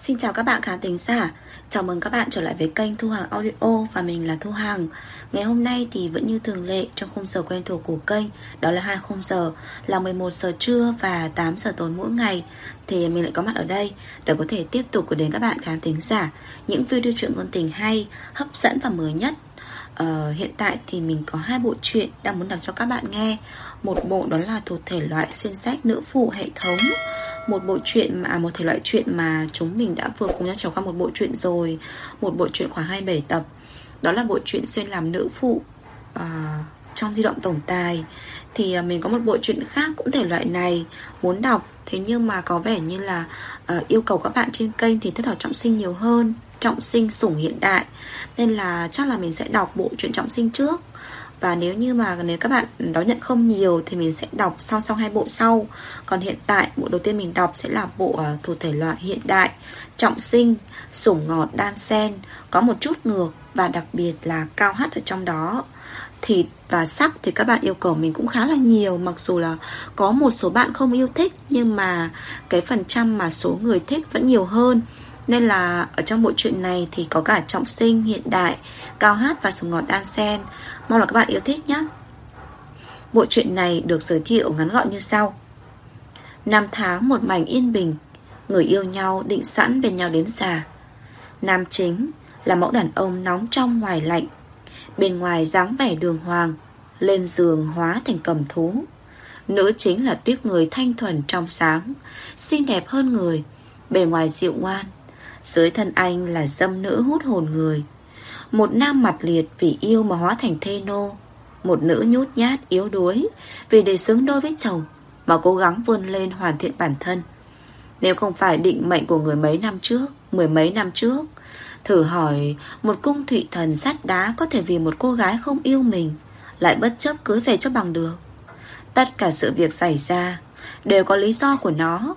Xin chào các bạn khán thính giả. Chào mừng các bạn trở lại với kênh Thu Hằng Audio và mình là Thu Hằng. Ngày hôm nay thì vẫn như thường lệ trong khung giờ quen thuộc của kênh, đó là hai khung giờ là 11 giờ trưa và 8 giờ tối mỗi ngày. Thì mình lại có mặt ở đây để có thể tiếp tục gửi đến các bạn khán thính giả những video truyện ngôn tình hay, hấp dẫn và mới nhất. Hiện tại thì mình có hai bộ truyện đang muốn đọc cho các bạn nghe. Một bộ đó là thuộc thể loại xuyên sách nữ phụ hệ thống, một thể loại truyện mà chúng mình đã vừa cùng nhau trải qua một bộ truyện rồi, một bộ truyện khoảng 27 tập. Đó là bộ truyện xuyên làm nữ phụ trong di động tổng tài. Thì mình có một bộ truyện khác cũng thể loại này muốn đọc, thế nhưng mà có vẻ như là yêu cầu các bạn trên kênh thì thích đọc trọng sinh nhiều hơn, trọng sinh sủng hiện đại, nên là chắc là mình sẽ đọc bộ truyện trọng sinh trước. Và nếu các bạn đón nhận không nhiều thì mình sẽ đọc song song hai bộ sau. Còn hiện tại bộ đầu tiên mình đọc sẽ là bộ thuộc thể loại hiện đại, trọng sinh, sủng ngọt đan xen, có một chút ngược và đặc biệt là cao hắt ở trong đó. Thịt và sắc thì các bạn yêu cầu mình cũng khá là nhiều. Mặc dù là có một số bạn không yêu thích, nhưng mà cái phần trăm mà số người thích vẫn nhiều hơn. Nên là ở trong bộ truyện này thì có cả trọng sinh, hiện đại, cao hát và sủng ngọt đan xen. Mong là các bạn yêu thích nhé. Bộ truyện này được giới thiệu ngắn gọn như sau. 5 tháng một mảnh yên bình, người yêu nhau định sẵn bên nhau đến già. Nam chính là mẫu đàn ông nóng trong ngoài lạnh, bên ngoài dáng vẻ đường hoàng, lên giường hóa thành cầm thú. Nữ chính là tuýp người thanh thuần trong sáng, xinh đẹp hơn người, bề ngoài dịu ngoan, dưới thân anh là dâm nữ hút hồn người. Một nam mặt liệt vì yêu mà hóa thành thê nô, một nữ nhút nhát yếu đuối vì để xứng đôi với chồng mà cố gắng vươn lên hoàn thiện bản thân. Nếu không phải định mệnh của người mười mấy năm trước, thử hỏi một cung thụy thần sắt đá có thể vì một cô gái không yêu mình lại bất chấp cưới về cho bằng được. Tất cả sự việc xảy ra đều có lý do của nó.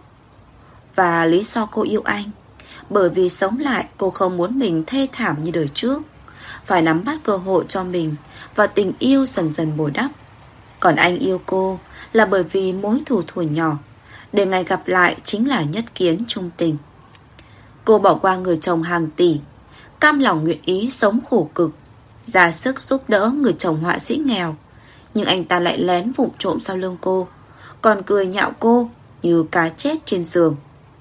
Và lý do cô yêu anh bởi vì sống lại cô không muốn mình thê thảm như đời trước, phải nắm bắt cơ hội cho mình và tình yêu dần dần bồi đắp. Còn anh yêu cô là bởi vì mối thù thuở nhỏ, để ngày gặp lại chính là nhất kiến chung tình. Cô bỏ qua người chồng hàng tỷ, cam lòng nguyện ý sống khổ cực, ra sức giúp đỡ người chồng họa sĩ nghèo. Nhưng anh ta lại lén vụng trộm sau lưng cô, còn cười nhạo cô như cá chết trên giường.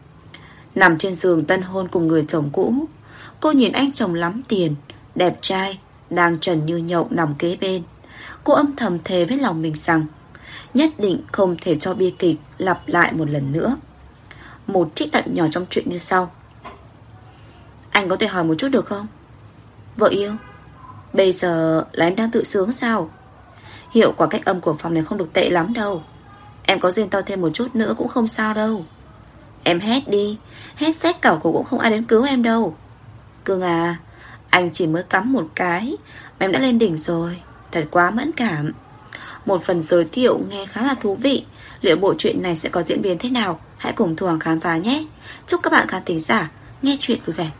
Nằm trên giường tân hôn cùng người chồng cũ, cô nhìn anh chồng lắm tiền, đẹp trai, đang trần như nhộng nằm kế bên. Cô âm thầm thề với lòng mình rằng nhất định không thể cho bi kịch lặp lại một lần nữa. Một trích đoạn nhỏ trong chuyện như sau. Anh có thể hỏi một chút được không? Vợ yêu, bây giờ là em đang tự sướng sao? Hiệu quả cách âm của phòng này không được tệ lắm đâu. Em có rên to thêm một chút nữa cũng không sao đâu. Em hét đi, hét rách cảo cổ cũng không ai đến cứu em đâu. Cưng à, anh chỉ mới cắm một cái mà em đã lên đỉnh rồi, thật quá mẫn cảm. Một phần giới thiệu nghe khá là thú vị. Liệu bộ truyện này sẽ có diễn biến thế nào? Hãy cùng Thu Hằng khám phá nhé. Chúc các bạn khán thính giả nghe chuyện vui vẻ.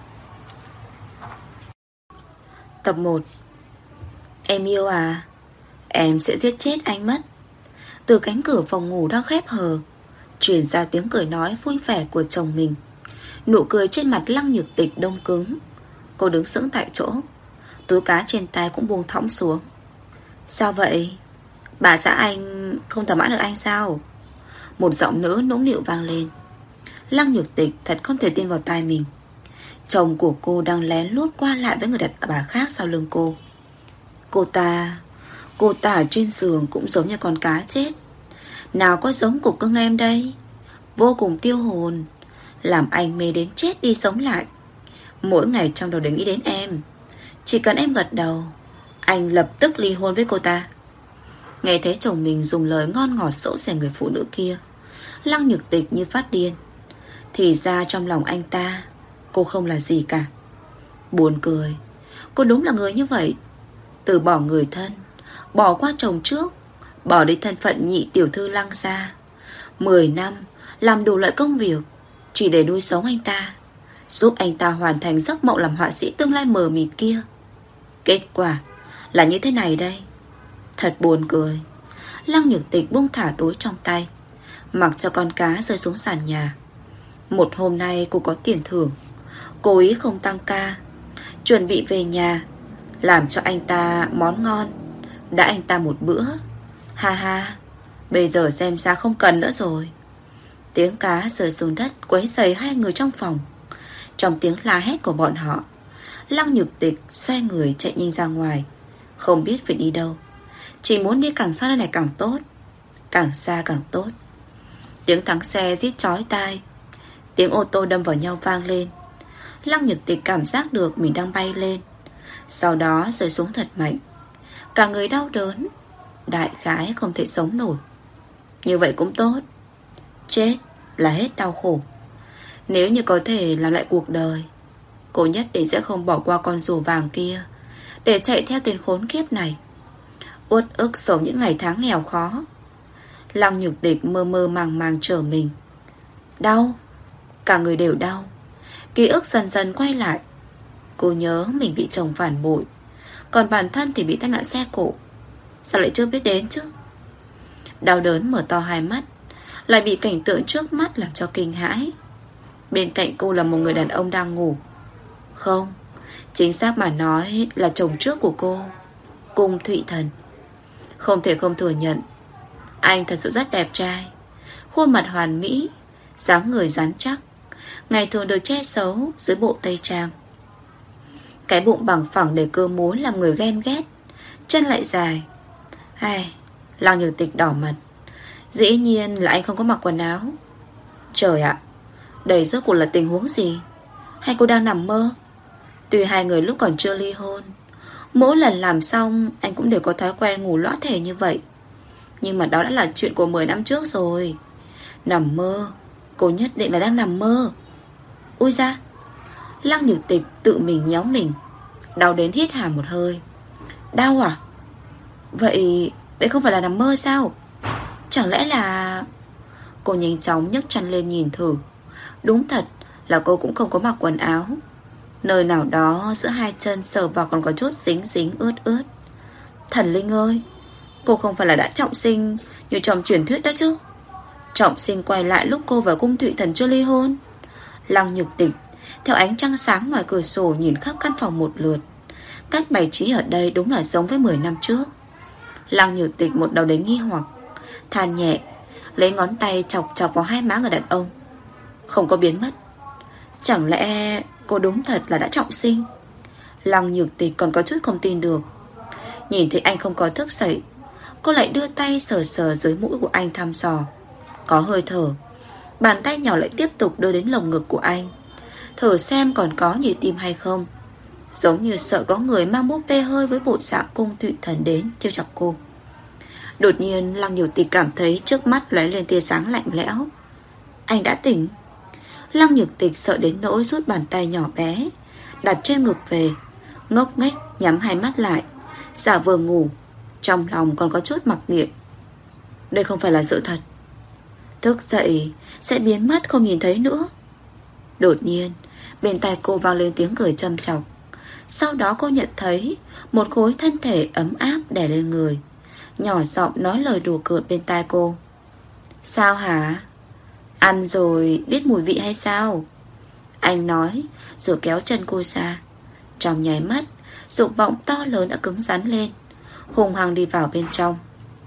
Tập 1. Em yêu à, em sẽ giết chết anh mất. Từ cánh cửa phòng ngủ đang khép hờ truyền ra tiếng cười nói vui vẻ của chồng mình. Nụ cười trên mặt Lăng Nhược Tịch đông cứng. Cô đứng sững tại chỗ, túi cá trên tay cũng buông thõng xuống. Sao vậy? Bà xã anh không thỏa mãn được anh sao? Một giọng nữ nũng nịu vang lên. Lăng Nhược Tịch thật không thể tin vào tai mình. Chồng của cô đang lén lút qua lại với người đàn bà khác sau lưng cô. Cô ta ở trên giường cũng giống như con cá chết. Nào có giống cục cưng em đây. Vô cùng tiêu hồn, làm anh mê đến chết đi sống lại. Mỗi ngày trong đầu đều nghĩ đến em. Chỉ cần em gật đầu, anh lập tức ly hôn với cô ta. Nghe thấy chồng mình dùng lời ngon ngọt dỗ dành người phụ nữ kia, Lăng Nhược Tịch như phát điên. Thì ra trong lòng anh ta, cô không là gì cả. Buồn cười, cô đúng là người như vậy. Từ bỏ người thân, bỏ qua chồng trước, bỏ đi thân phận nhị tiểu thư Lăng gia, 10 năm làm đủ loại công việc chỉ để nuôi sống anh ta, giúp anh ta hoàn thành giấc mộng làm họa sĩ tương lai mờ mịt kia. Kết quả là như thế này đây. Thật buồn cười. Lăng Nhược Tịch buông thả túi trong tay, mặc cho con cá rơi xuống sàn nhà. Một hôm nay cô có tiền thưởng, cố ý không tăng ca, chuẩn bị về nhà, làm cho anh ta món ngon, đã anh ta một bữa. Ha ha, bây giờ xem ra không cần nữa rồi. Tiếng cá rơi xuống đất quấy rầy hai người trong phòng. Trong tiếng la hét của bọn họ, Lăng Nhược Tịch xoay người chạy nhanh ra ngoài, không biết phải đi đâu, chỉ muốn đi càng xa nơi này càng tốt, càng xa càng tốt. Tiếng thắng xe rít chói tai, tiếng ô tô đâm vào nhau vang lên. Lăng Nhược Tịch cảm giác được mình đang bay lên, sau đó rơi xuống thật mạnh. Cả người đau đớn, đại khái không thể sống nổi. Như vậy cũng tốt, chết là hết đau khổ. Nếu như có thể làm lại cuộc đời, cô nhất định sẽ không bỏ qua con rùa vàng kia để chạy theo tên khốn kiếp này. Uất ức sống những ngày tháng nghèo khó. Lăng Nhược Tịch mơ mơ màng màng trở mình. Đau, cả người đều đau. Ký ức dần dần quay lại. Cô nhớ mình bị chồng phản bội, còn bản thân thì bị tai nạn xe cộ. Sao lại chưa biết đến chứ? Đau đớn mở to hai mắt, lại bị cảnh tượng trước mắt làm cho kinh hãi. Bên cạnh cô là một người đàn ông đang ngủ. Không, chính xác mà nói là chồng trước của cô, Cung Thụy Thần. Không thể không thừa nhận, anh thật sự rất đẹp trai. Khuôn mặt hoàn mỹ, dáng người rắn chắc, ngày thường được che giấu dưới bộ tây trang. Cái bụng bằng phẳng để cơ múa làm người ghen ghét, chân lại dài. Ai, Lăng Nhược Tịch đỏ mặt. Dĩ nhiên là anh không có mặc quần áo. Trời ạ, đây rốt cuộc là tình huống gì? Hay cô đang nằm mơ? Tuy hai người lúc còn chưa ly hôn, mỗi lần làm xong anh cũng đều có thói quen ngủ lõa thể như vậy, nhưng mà đó đã là chuyện của 10 năm trước rồi. Nằm mơ, cô nhất định là đang nằm mơ. Ui da, Lăng Nhược Tịch tự mình nhéo mình, đau đến hít hà một hơi. Đau à? Vậy đây không phải là nằm mơ sao? Chẳng lẽ là... Cô nhanh chóng nhấc chăn lên nhìn thử. Đúng thật là cô cũng không có mặc quần áo. Nơi nào đó giữa hai chân sờ vào còn có chút dính dính ướt ướt. Thần linh ơi, cô không phải là đã trọng sinh như trong truyền thuyết đó chứ? Trọng sinh quay lại lúc cô và Cung Thụy Thần chưa ly hôn. Lăng Nhược Tịch theo ánh trăng sáng ngoài cửa sổ nhìn khắp căn phòng một lượt. Cách bày trí ở đây đúng là giống với 10 năm trước. Lăng Nhược Tịch một đầu đấy nghi hoặc, than nhẹ, lấy ngón tay chọc chọc vào hai má người đàn ông. Không có biến mất. Chẳng lẽ cô đúng thật là đã trọng sinh? Lăng Nhược Tịch còn có chút không tin được. Nhìn thấy anh không có thức dậy, cô lại đưa tay sờ sờ dưới mũi của anh thăm dò. Có hơi thở. Bàn tay nhỏ lại tiếp tục đưa đến lồng ngực của anh, thử xem còn có nhịp tim hay không. Giống như sợ có người mang búp bê hơi với bộ dạng Cung Thụy Thần đến trêu chọc cô. Đột nhiên Lăng Nhược Tịch cảm thấy trước mắt lóe lên tia sáng lạnh lẽo. Anh đã tỉnh. Lăng Nhược Tịch sợ đến nỗi rút bàn tay nhỏ bé đặt trên ngực về, ngốc nghếch nhắm hai mắt lại, giả vờ ngủ, trong lòng còn có chút mặc niệm. Đây không phải là sự thật. Thức dậy sẽ biến mất không nhìn thấy nữa. Đột nhiên bên tai cô vang lên tiếng cười châm chọc. Sau đó cô nhận thấy một khối thân thể ấm áp đè lên người, nhỏ giọng nói lời đùa cợt bên tai cô. Sao hả? Ăn rồi biết mùi vị hay sao? Anh nói rồi kéo chân cô ra. Trong nháy mắt, dục vọng to lớn đã cứng rắn lên, hùng hăng đi vào bên trong.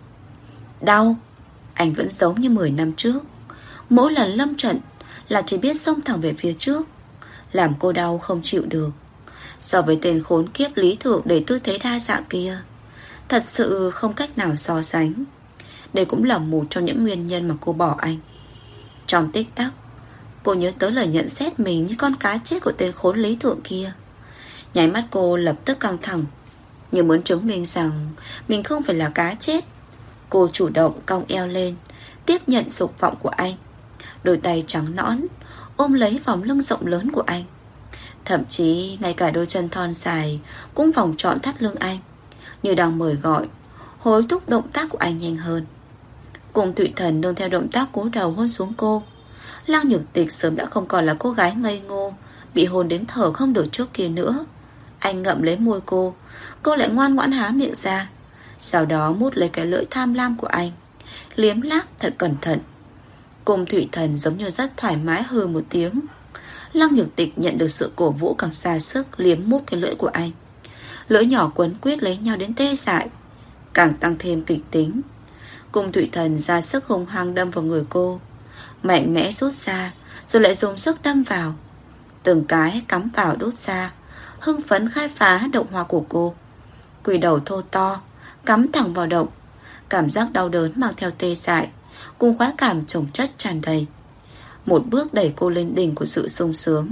Đau. Anh vẫn giống như 10 năm trước. Mỗi lần lâm trận là chỉ biết xông thẳng về phía trước, làm cô đau không chịu được. So với tên khốn kiếp lý thượng để tư thế đa dạng kia, thật sự không cách nào so sánh. Đây cũng là một trong những nguyên nhân mà cô bỏ anh. Trong tích tắc, cô nhớ tới lời nhận xét mình như con cá chết của tên khốn lý thượng kia. Nháy mắt cô lập tức căng thẳng, như muốn chứng minh rằng mình không phải là cá chết. Cô chủ động cong eo lên, tiếp nhận dục vọng của anh. Đôi tay trắng nõn ôm lấy vòng lưng rộng lớn của anh. Thậm chí ngay cả đôi chân thon dài cũng vòng trọn thắt lưng anh, như đang mời gọi, hối thúc động tác của anh nhanh hơn. Cùng Thụy Thần nương theo động tác cúi đầu hôn xuống cô. Lăng Nhược Tịch sớm đã không còn là cô gái ngây ngô bị hôn đến thở không được trước kia nữa. Anh ngậm lấy môi cô lại ngoan ngoãn há miệng ra, sau đó mút lấy cái lưỡi tham lam của anh, liếm láp thật cẩn thận. Cung Thụy Thần giống như rất thoải mái hừ một tiếng. Lăng Nhược Tịch nhận được sự cổ vũ càng ra sức liếm mút cái lưỡi của anh. Lưỡi nhỏ quấn quýt lấy nhau đến tê dại, càng tăng thêm kịch tính. Cung Thụy Thần ra sức hung hăng đâm vào người cô, mạnh mẽ rút ra, rồi lại dùng sức đâm vào. Từng cái cắm vào đút ra, hưng phấn khai phá động hoa của cô. Quỷ đầu thô to cắm thẳng vào động, cảm giác đau đớn mang theo tê dại cùng khoái cảm chồng chất tràn đầy, một bước đẩy cô lên đỉnh của sự sung sướng.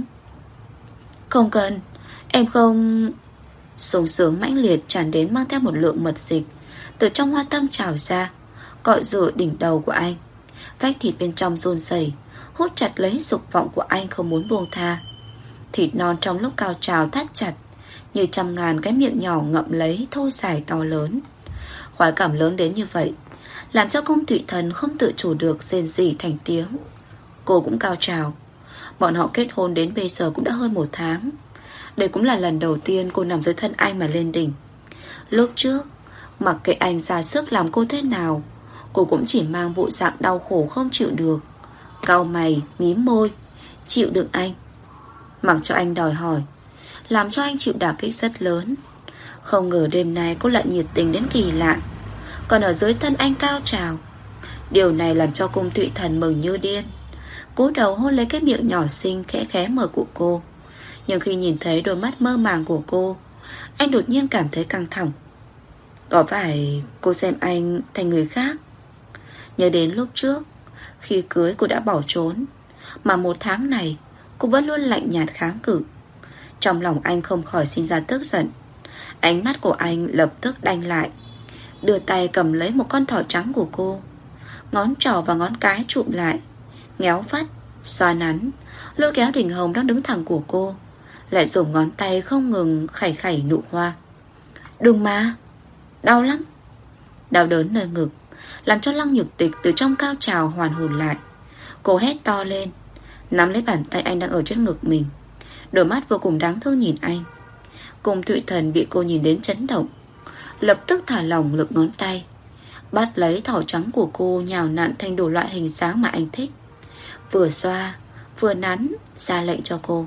Không cần, em không... Sung sướng mãnh liệt tràn đến mang theo một lượng mật dịch từ trong hoa tâm trào ra, cọ rửa đỉnh đầu của anh. Vách thịt bên trong run rẩy, hút chặt lấy dục vọng của anh không muốn buông tha. Thịt non trong lúc cao trào thắt chặt, như trăm ngàn cái miệng nhỏ ngậm lấy thô dài to lớn. Khoái cảm lớn đến như vậy, làm cho Cung Thụy Thần không tự chủ được rên rỉ thành tiếng. Cô cũng cao trào. Bọn họ kết hôn đến bây giờ cũng đã hơn 1 tháng. Đây cũng là lần đầu tiên cô nằm dưới thân anh mà lên đỉnh. Lúc trước, mặc kệ anh ra sức làm cô thế nào, cô cũng chỉ mang bộ dạng đau khổ không chịu được, cau mày, mím môi, chịu đựng anh, mặc cho anh đòi hỏi, làm cho anh chịu đả kích rất lớn. Không ngờ đêm nay cô lại nhiệt tình đến kỳ lạ, còn ở dưới thân anh cao trào. Điều này làm cho Cung Thụy Thần mừng như điên, cúi đầu hôn lấy cái miệng nhỏ xinh khẽ khẽ mở của cô. Nhưng khi nhìn thấy đôi mắt mơ màng của cô, anh đột nhiên cảm thấy căng thẳng. Có phải cô xem anh thành người khác? Nhớ đến lúc trước, khi cưới cô đã bỏ trốn, mà 1 tháng này cô vẫn luôn lạnh nhạt kháng cự. Trong lòng anh không khỏi sinh ra tức giận. Ánh mắt của anh lập tức đanh lại, đưa tay cầm lấy một con thỏ trắng của cô, ngón trỏ và ngón cái chụm lại, nhéo vắt, xoa nắn, lôi kéo đỉnh hồng đang đứng thẳng của cô, lại dùng ngón tay không ngừng khẩy khẩy nụ hoa. Đừng mà, đau lắm. Đau đớn nơi ngực làm cho Lăng Nhược Tịch từ trong cao trào hoàn hồn lại. Cô hét to lên, nắm lấy bàn tay anh đang ở trên ngực mình, đôi mắt vô cùng đáng thương nhìn anh. Cung Thụy Thần bị cô nhìn đến chấn động, lập tức thả lỏng lực ngón tay, bắt lấy thỏ trắng của cô, nhào nặn thành đủ loại hình dáng mà anh thích, vừa xoa vừa nắn, ra lệnh cho cô.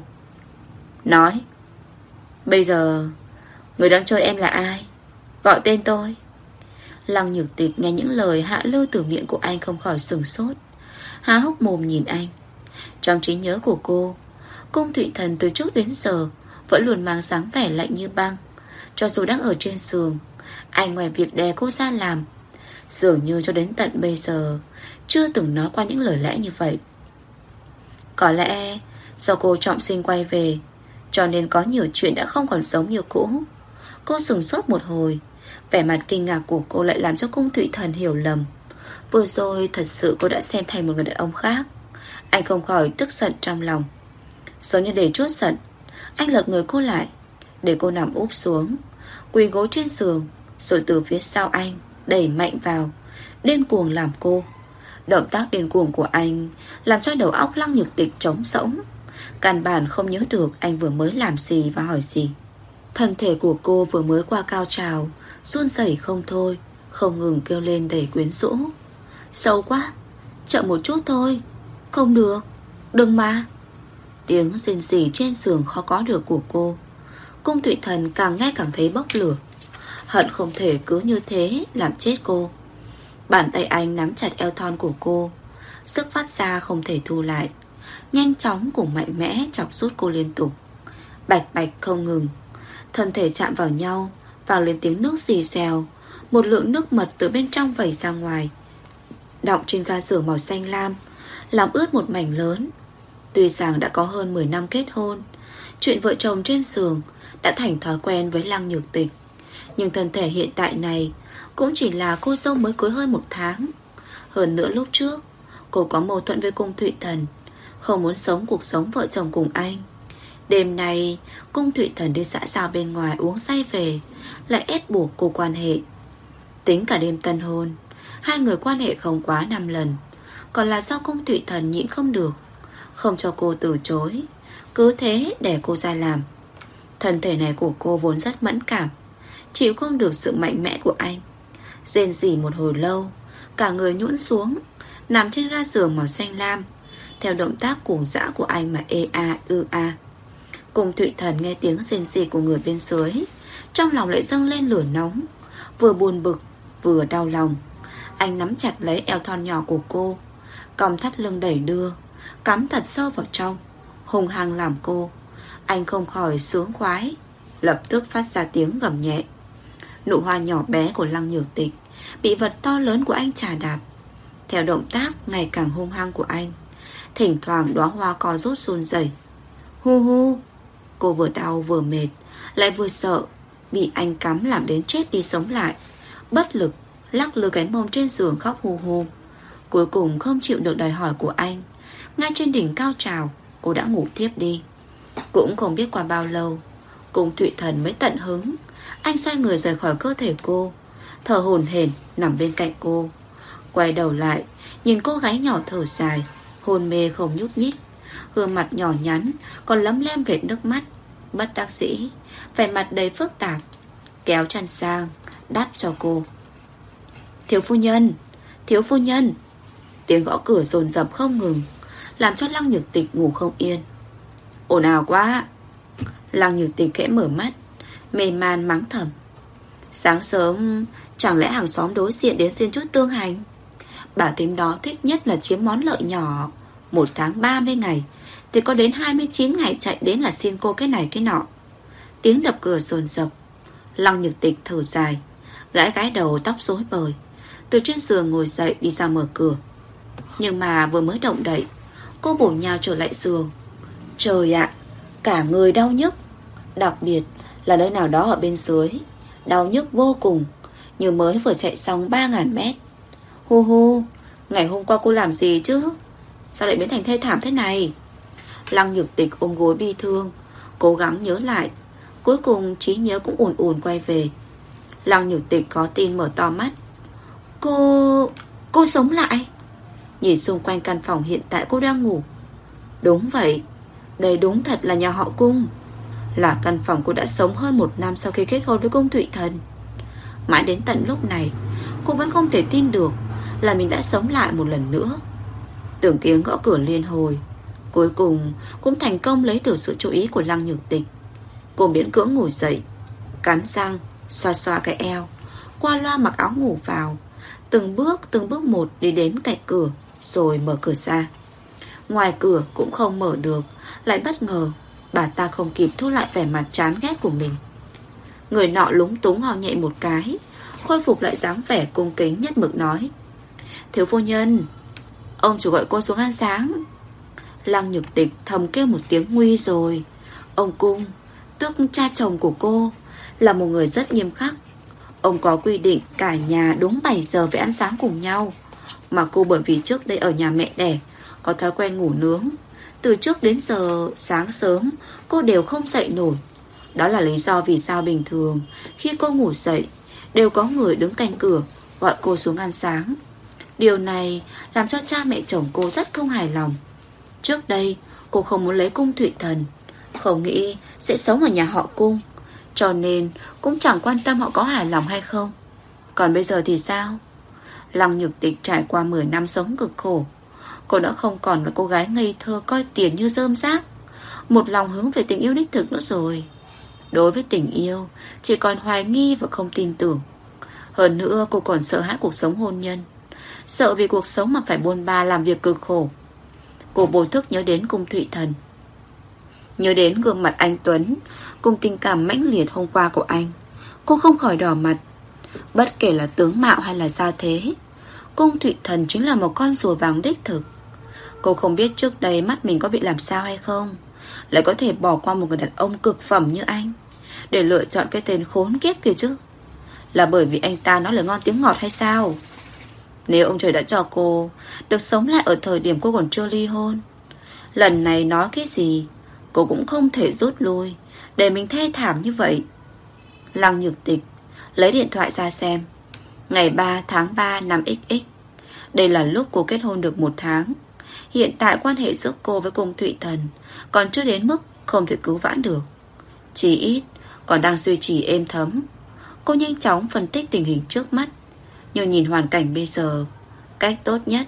Nói, bây giờ người đang chơi em là ai? Gọi tên tôi. Lăng Nhược Tịch nghe những lời hạ lưu từ miệng của anh không khỏi sửng sốt, há hốc mồm nhìn anh. Trong trí nhớ của cô, Cung Thụy Thần từ trước đến giờ vẫn luôn mang dáng vẻ lạnh như băng. Cho dù đang ở trên giường, anh ngoài việc đè cô ra làm, dường như cho đến tận bây giờ chưa từng nói qua những lời lẽ như vậy. Có lẽ do cô trọng sinh quay về, cho nên có nhiều chuyện đã không còn giống như cũ. Cô sửng sốt một hồi, vẻ mặt kinh ngạc của cô lại làm cho Cung Thụy Thần hiểu lầm. Vừa rồi thật sự cô đã xem thành một người đàn ông khác. Anh không khỏi tức giận trong lòng. Giống như để trút giận, anh lật người cô lại, để cô nằm úp xuống, quỳ gối trên giường, rồi từ phía sau anh đẩy mạnh vào, điên cuồng làm cô. Động tác điên cuồng của anh làm cho đầu óc Lăng Nhược Tịch trống rỗng, căn bản không nhớ được anh vừa mới làm gì và hỏi gì. Thân thể của cô vừa mới qua cao trào, run rẩy không thôi, không ngừng kêu lên đầy quyến rũ. Xấu quá, chậm một chút thôi. Không được, đừng mà. Tiếng rên rỉ trên giường khó có được của cô. Cung Thụy Thần càng nghe càng thấy bốc lửa, hận không thể cứ như thế làm chết cô. Bàn tay anh nắm chặt eo thon của cô, sức phát ra không thể thu lại, nhanh chóng cùng mạnh mẽ chọc rút cô liên tục, bạch bạch không ngừng. Thân thể chạm vào nhau, vang lên tiếng nước xì xèo. Một lượng nước mật từ bên trong vẩy ra ngoài, đọng trên ga giường màu xanh lam, làm ướt một mảnh lớn. Tuy rằng đã có hơn 10 năm kết hôn, chuyện vợ chồng trên giường đã thành thói quen với Lăng Nhược Tịch, nhưng thân thể hiện tại này cũng chỉ là cô dâu mới cưới hơn 1 tháng. Hơn nữa lúc trước cô có mâu thuẫn với Cung Thụy Thần, không muốn sống cuộc sống vợ chồng cùng anh. Đêm nay Cung Thụy Thần đi xã giao bên ngoài uống say về, lại ép buộc cô quan hệ. Tính cả đêm tân hôn, hai người quan hệ không quá 5 lần, còn là do Cung Thụy Thần nhịn không được, không cho cô từ chối, cứ thế để cô ra làm. Thân thể này của cô vốn rất mẫn cảm, chịu không được sự mạnh mẽ của anh. Rên rỉ một hồi lâu, cả người nhũn xuống, nằm trên ga giường màu xanh lam, theo động tác cuồng dã của anh mà ê a ư a. Cung Thụy Thần nghe tiếng rên rỉ của người bên dưới, trong lòng lại dâng lên lửa nóng, vừa buồn bực vừa đau lòng. Anh nắm chặt lấy eo thon nhỏ của cô, còng thắt lưng đẩy đưa, cắm thật sâu vào trong, hung hăng làm cô. Anh không khỏi sướng khoái, lập tức phát ra tiếng gầm nhẹ. Nụ hoa nhỏ bé của Lăng Nhược Tịch bị vật to lớn của anh chà đạp, theo động tác ngày càng hung hăng của anh. Thỉnh thoảng đóa hoa co rút run rẩy. Hu hu. Cô vừa đau vừa mệt, lại vừa sợ bị anh cắm làm đến chết đi sống lại. Bất lực lắc lư cái mông trên giường khóc hu hu. Cuối cùng không chịu được đòi hỏi của anh, ngay trên đỉnh cao trào, cô đã ngủ tiếp đi. Cũng không biết qua bao lâu, Cung Thụy Thần mới tận hứng. Anh xoay người rời khỏi cơ thể cô, thở hổn hển nằm bên cạnh cô. Quay đầu lại, nhìn cô gái nhỏ thở dài, hôn mê không nhúc nhích, gương mặt nhỏ nhắn còn lấm lem vệt nước mắt. Bất đắc dĩ, vẻ mặt đầy phức tạp, kéo chăn sang đắp cho cô. Thiếu phu nhân, thiếu phu nhân. Tiếng gõ cửa dồn dập không ngừng, làm cho Lăng Nhược Tịch ngủ không yên. Ồn ào quá. Lăng Nhược Tịch khẽ mở mắt, mê man mắng thầm. Sáng sớm chẳng lẽ hàng xóm đối diện đến xin chút tương hành? Bà thím đó thích nhất là chiếm món lợi nhỏ. 1 tháng 30 ngày thì có đến 29 ngày chạy đến là xin cô cái này cái nọ. Tiếng đập cửa dồn dập. Lăng Nhược Tịch thở dài, gãi gãi đầu tóc rối bời, từ trên giường ngồi dậy đi ra mở cửa. Nhưng mà vừa mới động đậy, cô bổ nhào trở lại giường. Trời ạ, cả người đau nhức, đặc biệt là nơi nào đó ở bên dưới, đau nhức vô cùng, như mới vừa chạy xong 3.000 mét. Hu hu, ngày hôm qua cô làm gì chứ? Sao lại biến thành thê thảm thế này? Lăng Nhược Tịch ôm gối bi thương, cố gắng nhớ lại. Cuối cùng trí nhớ cũng ùn ùn quay về. Lăng Nhược Tịch có tin mở to mắt. Cô sống lại. Nhìn xung quanh căn phòng hiện tại cô đang ngủ. Đúng vậy, đây đúng thật là nhà họ Cung. Là căn phòng cô đã sống hơn 1 năm sau khi kết hôn với Cung Thụy Thần. Mãi đến tận lúc này, cô vẫn không thể tin được là mình đã sống lại một lần nữa. Tưởng tiếng gõ cửa liên hồi, cuối cùng cũng thành công lấy được sự chú ý của Lăng Nhược Tịch. Cô miễn cưỡng ngồi dậy, cắn răng, xoa xoa cái eo, qua loa mặc áo ngủ vào, từng bước một đi đến cạnh cửa, rồi mở cửa ra. Ngoài cửa cũng không mở được, lại bất ngờ bà ta không kịp thu lại vẻ mặt chán ghét của mình. Người nọ lúng túng ho nhẹ một cái, khôi phục lại dáng vẻ cung kính nhất mực nói. Thiếu phu nhân, ông chủ gọi cô xuống ăn sáng. Lăng Nhược Tịch thầm kêu một tiếng nguy rồi. Ông Cung, tức cha chồng của cô, là một người rất nghiêm khắc. Ông có quy định cả nhà đúng 7 giờ phải ăn sáng cùng nhau. Mà cô bởi vì trước đây ở nhà mẹ đẻ có thói quen ngủ nướng, từ trước đến giờ sáng sớm cô đều không dậy nổi. Đó là lý do vì sao bình thường khi cô ngủ dậy đều có người đứng cạnh cửa gọi cô xuống ăn sáng. Điều này làm cho cha mẹ chồng cô rất không hài lòng. Trước đây cô không muốn lấy Cung Thụy Thần, không nghĩ sẽ sống ở nhà họ Cung, cho nên cũng chẳng quan tâm họ có hài lòng hay không. Còn bây giờ thì sao? Lăng Nhược Tịch trải qua 10 năm sống cực khổ. Cô đã không còn là cô gái ngây thơ coi tiền như rơm rác, một lòng hướng về tình yêu đích thực nữa rồi. Đối với tình yêu chỉ còn hoài nghi và không tin tưởng. Hơn nữa cô còn sợ hãi cuộc sống hôn nhân, sợ vì cuộc sống mà phải bôn ba làm việc cực khổ. Cô vô thức nhớ đến Cung Thụy Thần, nhớ đến gương mặt anh tuấn cùng tình cảm mãnh liệt hôm qua của anh. Cô không khỏi đỏ mặt. Bất kể là tướng mạo hay là gia thế, Cung Thụy Thần chính là một con rùa vàng đích thực. Cô không biết trước đây mắt mình có bị làm sao hay không, lại có thể bỏ qua một người đàn ông cực phẩm như anh để lựa chọn cái tên khốn kiếp kia chứ. Là bởi vì anh ta nói lời ngon tiếng ngọt hay sao? Nếu ông trời đã cho cô được sống lại ở thời điểm cô còn chưa ly hôn, lần này nói cái gì cô cũng không thể rút lui để mình thê thảm như vậy. Lăng Nhược Tịch lấy điện thoại ra xem. Ngày 3 tháng 3 năm XX. Đây là lúc cô kết hôn được 1 tháng. Hiện tại quan hệ giữa cô với Cung Thụy Thần còn chưa đến mức không thể cứu vãn được, chỉ ít còn đang duy trì êm thấm. Cô nhanh chóng phân tích tình hình trước mắt, nhưng nhìn hoàn cảnh bây giờ, cách tốt nhất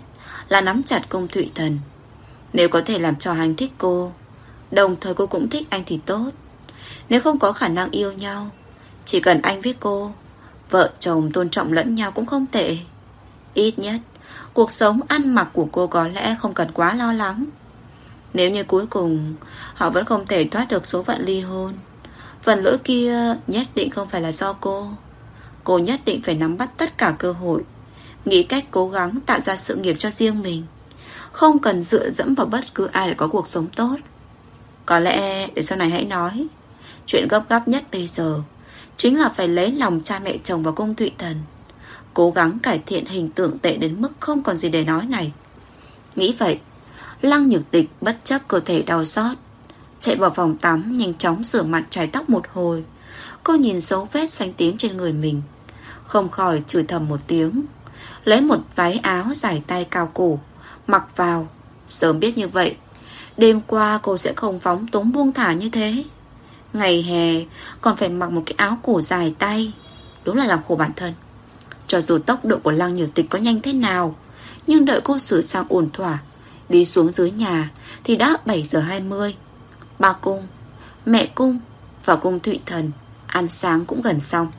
là nắm chặt Cung Thụy Thần. Nếu có thể làm cho anh thích cô, đồng thời cô cũng thích anh thì tốt. Nếu không có khả năng yêu nhau, chỉ cần anh với cô, vợ chồng tôn trọng lẫn nhau cũng không tệ. Ít nhất cuộc sống ăn mặc của cô có lẽ không cần quá lo lắng. Nếu như cuối cùng họ vẫn không thể thoát được số phận ly hôn, phần lỗi kia nhất định không phải là do cô. Cô nhất định phải nắm bắt tất cả cơ hội, nghĩ cách cố gắng tạo ra sự nghiệp cho riêng mình, không cần dựa dẫm vào bất cứ ai để có cuộc sống tốt. Có lẽ để sau này hãy nói. Chuyện gấp gáp nhất bây giờ chính là phải lấy lòng cha mẹ chồng và Cung Thụy Thần, cố gắng cải thiện hình tượng tệ đến mức không còn gì để nói này. Nghĩ vậy, Lăng Nhược Tịch bất chấp cơ thể đau xót, chạy vào phòng tắm, nhanh chóng rửa mặt chải tóc một hồi. Cô nhìn dấu vết xanh tím trên người mình, không khỏi chửi thầm một tiếng. Lấy một váy áo dài tay cao cổ mặc vào. Sớm biết như vậy, đêm qua cô sẽ không phóng túng buông thả như thế. Ngày hè còn phải mặc một cái áo cổ dài tay, đúng là làm khổ bản thân. Cho dù tốc độ của Lăng Nhược Tịch có nhanh thế nào, nhưng đợi cô sửa sang ổn thỏa, đi xuống dưới nhà thì đã 7 giờ 20. Ba Cung, mẹ Cung và Cung Thụy Thần ăn sáng cũng gần xong.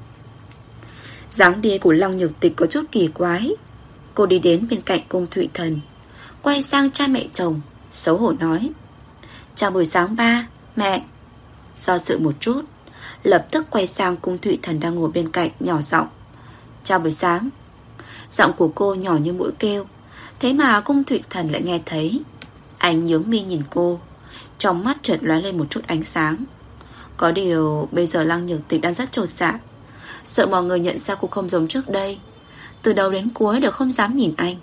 Dáng đi của Lăng Nhược Tịch có chút kỳ quái. Cô đi đến bên cạnh Cung Thụy Thần, quay sang cha mẹ chồng, xấu hổ nói: chào buổi sáng ba, mẹ. Do dự một chút, lập tức quay sang Cung Thụy Thần đang ngồi bên cạnh, nhỏ giọng: chào buổi sáng. Giọng của cô nhỏ như mũi kêu, thế mà Cung Thụy Thần lại nghe thấy. Anh nhướng mi nhìn cô, trong mắt chợt lóe lên một chút ánh sáng. Có điều bây giờ Lăng Nhược Tịch đang rất chột dạ, sợ mọi người nhận ra cô không giống trước đây, từ đầu đến cuối đều không dám nhìn anh.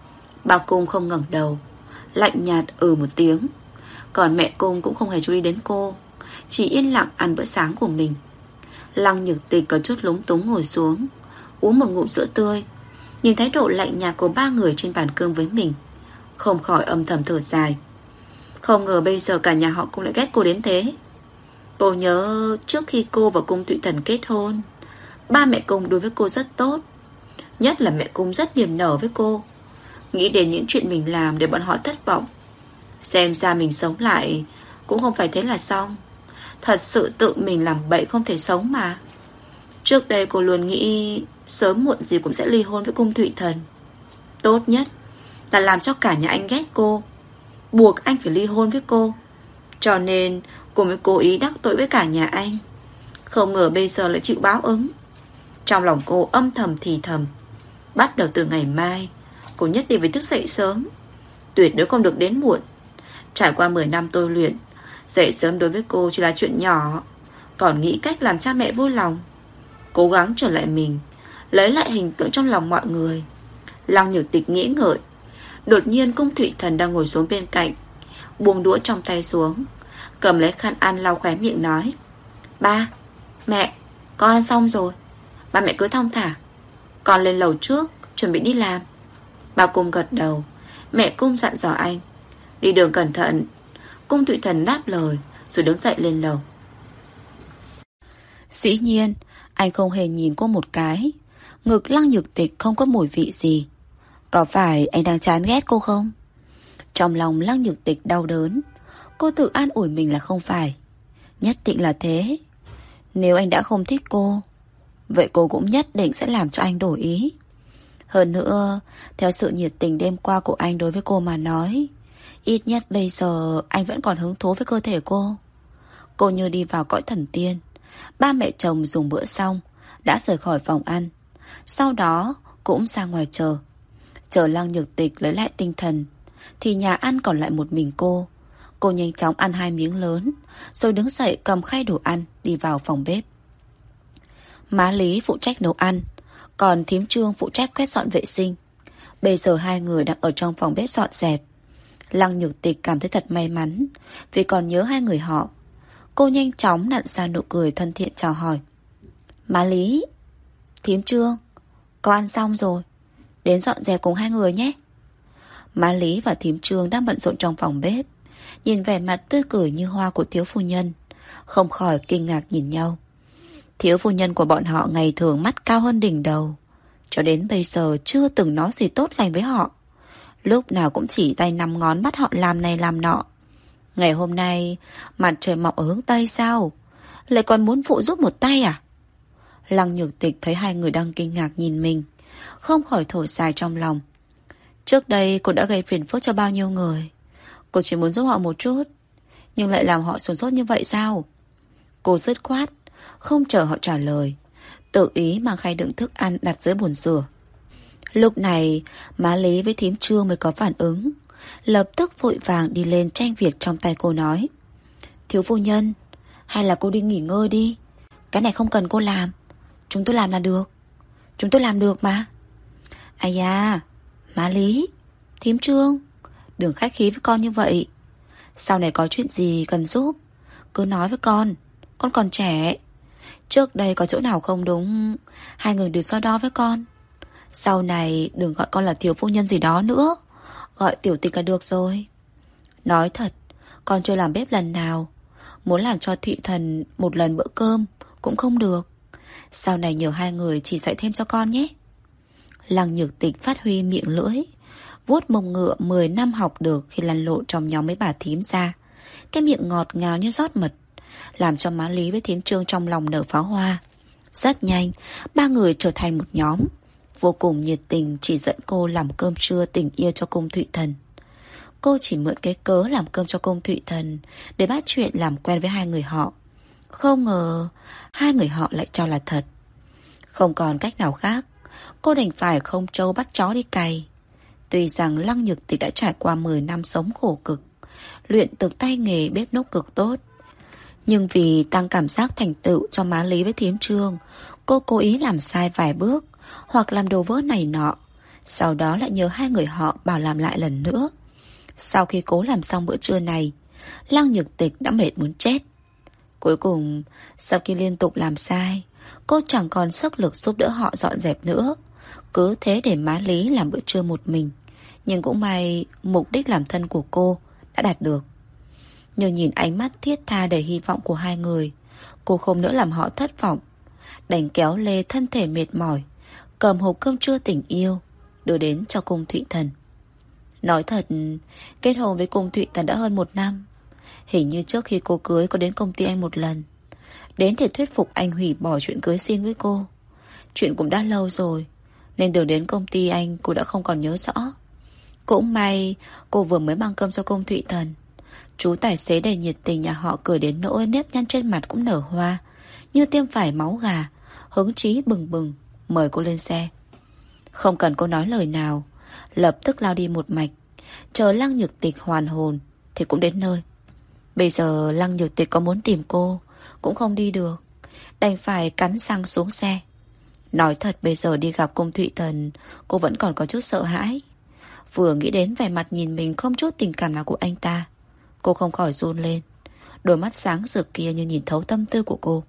Bà Cung không ngẩng đầu, lạnh nhạt một tiếng. Còn mẹ Cung cũng không hề chú ý đến cô, chỉ yên lặng ăn bữa sáng của mình. Lăng Nhược Tịch có chút lúng túng ngồi xuống, uống một ngụm sữa tươi, nhìn thái độ lạnh nhạt của ba người trên bàn cơm với mình, không khỏi âm thầm thở dài. Không ngờ bây giờ cả nhà họ cũng lại ghét cô đến thế. Cô nhớ trước khi cô và Cung Thụy Thần kết hôn, ba mẹ Cung đối với cô rất tốt, nhất là mẹ Cung rất niềm nở với cô. Nghĩ đến những chuyện mình làm để bọn họ thất vọng, xem ra mình sống lại cũng không phải thế là xong. Thật sự tự mình làm bậy không thể sống mà. Trước đây cô luôn nghĩ sớm muộn gì cũng sẽ ly hôn với Cung Thụy Thần. Tốt nhất là làm cho cả nhà anh ghét cô, buộc anh phải ly hôn với cô. Cho nên cô mới cố ý đắc tội với cả nhà anh. Không ngờ bây giờ lại chịu báo ứng. Trong lòng cô âm thầm thì thầm, bắt đầu từ ngày mai cô nhất định phải thức dậy sớm, tuyệt đối không được đến muộn. Trải qua 10 năm tôi luyện, dậy sớm đối với cô chỉ là chuyện nhỏ, còn nghĩ cách làm cha mẹ vui lòng, cố gắng trở lại mình, lấy lại hình tượng trong lòng mọi người. Lăng Nhược Tịch nghĩ ngợi. Đột nhiên Cung Thụy Thần đang ngồi xuống bên cạnh, buông đũa trong tay xuống, cầm lấy khăn ăn lau khóe miệng nói: ba, mẹ, con ăn xong rồi. Ba mẹ cứ thong thả, con lên lầu trước chuẩn bị đi làm. Bà Cung gật đầu. Mẹ Cung dặn dò anh: đi đường cẩn thận. Cung Thụy Thần đáp lời rồi đứng dậy lên lầu. Dĩ nhiên anh không hề nhìn cô một cái. Ngực Lăng Nhược Tịch không có mùi vị gì. Có phải anh đang chán ghét cô không? Trong lòng Lăng Nhược Tịch đau đớn. Cô tự an ủi mình là không phải. Nhất định là thế. Nếu anh đã không thích cô, vậy cô cũng nhất định sẽ làm cho anh đổi ý. Hơn nữa, theo sự nhiệt tình đêm qua của anh đối với cô mà nói, ít nhất bây giờ anh vẫn còn hứng thú với cơ thể cô. Cô như đi vào cõi thần tiên. Ba mẹ chồng dùng bữa xong đã rời khỏi phòng ăn, sau đó cũng ra ngoài chờ. Chờ Lăng Nhược Tịch lấy lại tinh thần thì nhà ăn còn lại một mình cô. Cô nhanh chóng ăn 2 miếng lớn, rồi đứng dậy cầm khay đồ ăn đi vào phòng bếp. Má Lý phụ trách nấu ăn, còn thím Trương phụ trách quét dọn vệ sinh. Bây giờ hai người đang ở trong phòng bếp dọn dẹp. Lăng Nhược Tịch cảm thấy thật may mắn vì còn nhớ hai người họ. Cô nhanh chóng nặn ra nụ cười thân thiện chào hỏi: má Lý, thím Trương, con ăn xong rồi, đến dọn dẹp cùng hai người nhé. Má Lý và thím Trương đang bận rộn trong phòng bếp, nhìn vẻ mặt tươi cười như hoa của thiếu phu nhân, không khỏi kinh ngạc nhìn nhau. Thiếu phu nhân của bọn họ ngày thường mắt cao hơn đỉnh đầu, cho đến bây giờ chưa từng nói gì tốt lành với họ. lúc nào cũng chỉ tay năm ngón bắt họ làm này làm nọ. Ngày hôm nay mặt trời mọc ở hướng Tây sao? Lại còn muốn phụ giúp một tay à? Lăng Nhược Tịch thấy hai người đang kinh ngạc nhìn mình, không khỏi thở dài trong lòng. Trước đây cô đã gây phiền phức cho bao nhiêu người. Cô chỉ muốn giúp họ một chút, nhưng lại làm họ sửng sốt như vậy sao? Cô dứt khoát, không chờ họ trả lời, tự ý mang khay đựng thức ăn đặt dưới bồn rửa. Lúc này má Lý với thím Trương mới có phản ứng, lập tức vội vàng đi lên tranh việc trong tay cô nói: Thiếu phu nhân, hay là cô đi nghỉ ngơi đi. Cái này không cần cô làm, chúng tôi làm là được. Chúng tôi làm được mà. Ai da, má Lý, thím Trương, đừng khách khí với con như vậy. Sau này có chuyện gì cần giúp, cứ nói với con còn trẻ. Trước đây có chỗ nào không đúng, hai người đừng so đo với con. Sau này đừng gọi con là thiếu phu nhân gì đó nữa, gọi tiểu tịch là được rồi. Nói thật, con chưa làm bếp lần nào, muốn làm cho Thụy Thần một lần bữa cơm cũng không được. Sau này nhờ hai người chỉ dạy thêm cho con nhé. Lăng Nhược Tịch phát huy miệng lưỡi, vuốt mông ngựa 10 năm học được khi lăn lộn trong nhóm mấy bà thím ra. Cái miệng ngọt ngào như rót mật, làm cho má Lý với thím Trương trong lòng nở pháo hoa. Rất nhanh, ba người trở thành một nhóm, vô cùng nhiệt tình chỉ dẫn cô làm cơm trưa tình yêu cho cung Thụy Thần. Cô chỉ mượn cái cớ làm cơm cho cung Thụy Thần để bắt chuyện làm quen với hai người họ. Không ngờ hai người họ lại cho là thật. Không còn cách nào khác, cô đành phải không trâu bắt chó đi cày. Tuy rằng Lăng Nhược Tịch đã trải qua 10 năm sống khổ cực, luyện được tay nghề bếp núc cực tốt, nhưng vì tăng cảm giác thành tựu cho má Lý với thím Trương, cô cố ý làm sai vài bước hoặc làm đồ vỡ này nọ, sau đó lại nhờ hai người họ bảo làm lại lần nữa. Sau khi cố làm xong bữa trưa này, Lăng Nhược Tịch đã mệt muốn chết. Cuối cùng, sau khi liên tục làm sai, cô chẳng còn sức lực giúp đỡ họ dọn dẹp nữa, cứ thế để má Lý làm bữa trưa một mình. Nhưng cũng may mục đích làm thân của cô đã đạt được. Nhưng nhìn ánh mắt thiết tha đầy hy vọng của hai người, cô không nỡ làm họ thất vọng, đành kéo lê thân thể mệt mỏi, cầm hộp cơm trưa tình yêu đưa đến cho cung Thụy Thần. Nói thật, kết hôn với cung Thụy Thần đã hơn 1 năm. Hình như trước khi cô cưới có đến công ty anh một lần, đến để thuyết phục anh hủy bỏ chuyện cưới xin với cô. Chuyện cũng đã lâu rồi, nên đường đến công ty anh cô đã không còn nhớ rõ. Cũng may cô vừa mới mang cơm cho cung Thụy Thần, chú tài xế đầy nhiệt tình nhà họ cười đến nỗi nếp nhăn trên mặt cũng nở hoa, như tiêm phải máu gà, hứng chí bừng bừng mời cô lên xe. Không cần cô nói lời nào, lập tức lao đi một mạch, chờ Lăng Nhược Tịch hoàn hồn thì cũng đến nơi. Bây giờ Lăng Nhược Tịch có muốn tìm cô cũng không đi được, đành phải cắn răng xuống xe. Nói thật, bây giờ đi gặp cung Thụy Thần, cô vẫn còn có chút sợ hãi. Vừa nghĩ đến vẻ mặt nhìn mình không chút tình cảm nào của anh ta, cô không khỏi run lên. Đôi mắt sáng rực kia như nhìn thấu tâm tư của cô.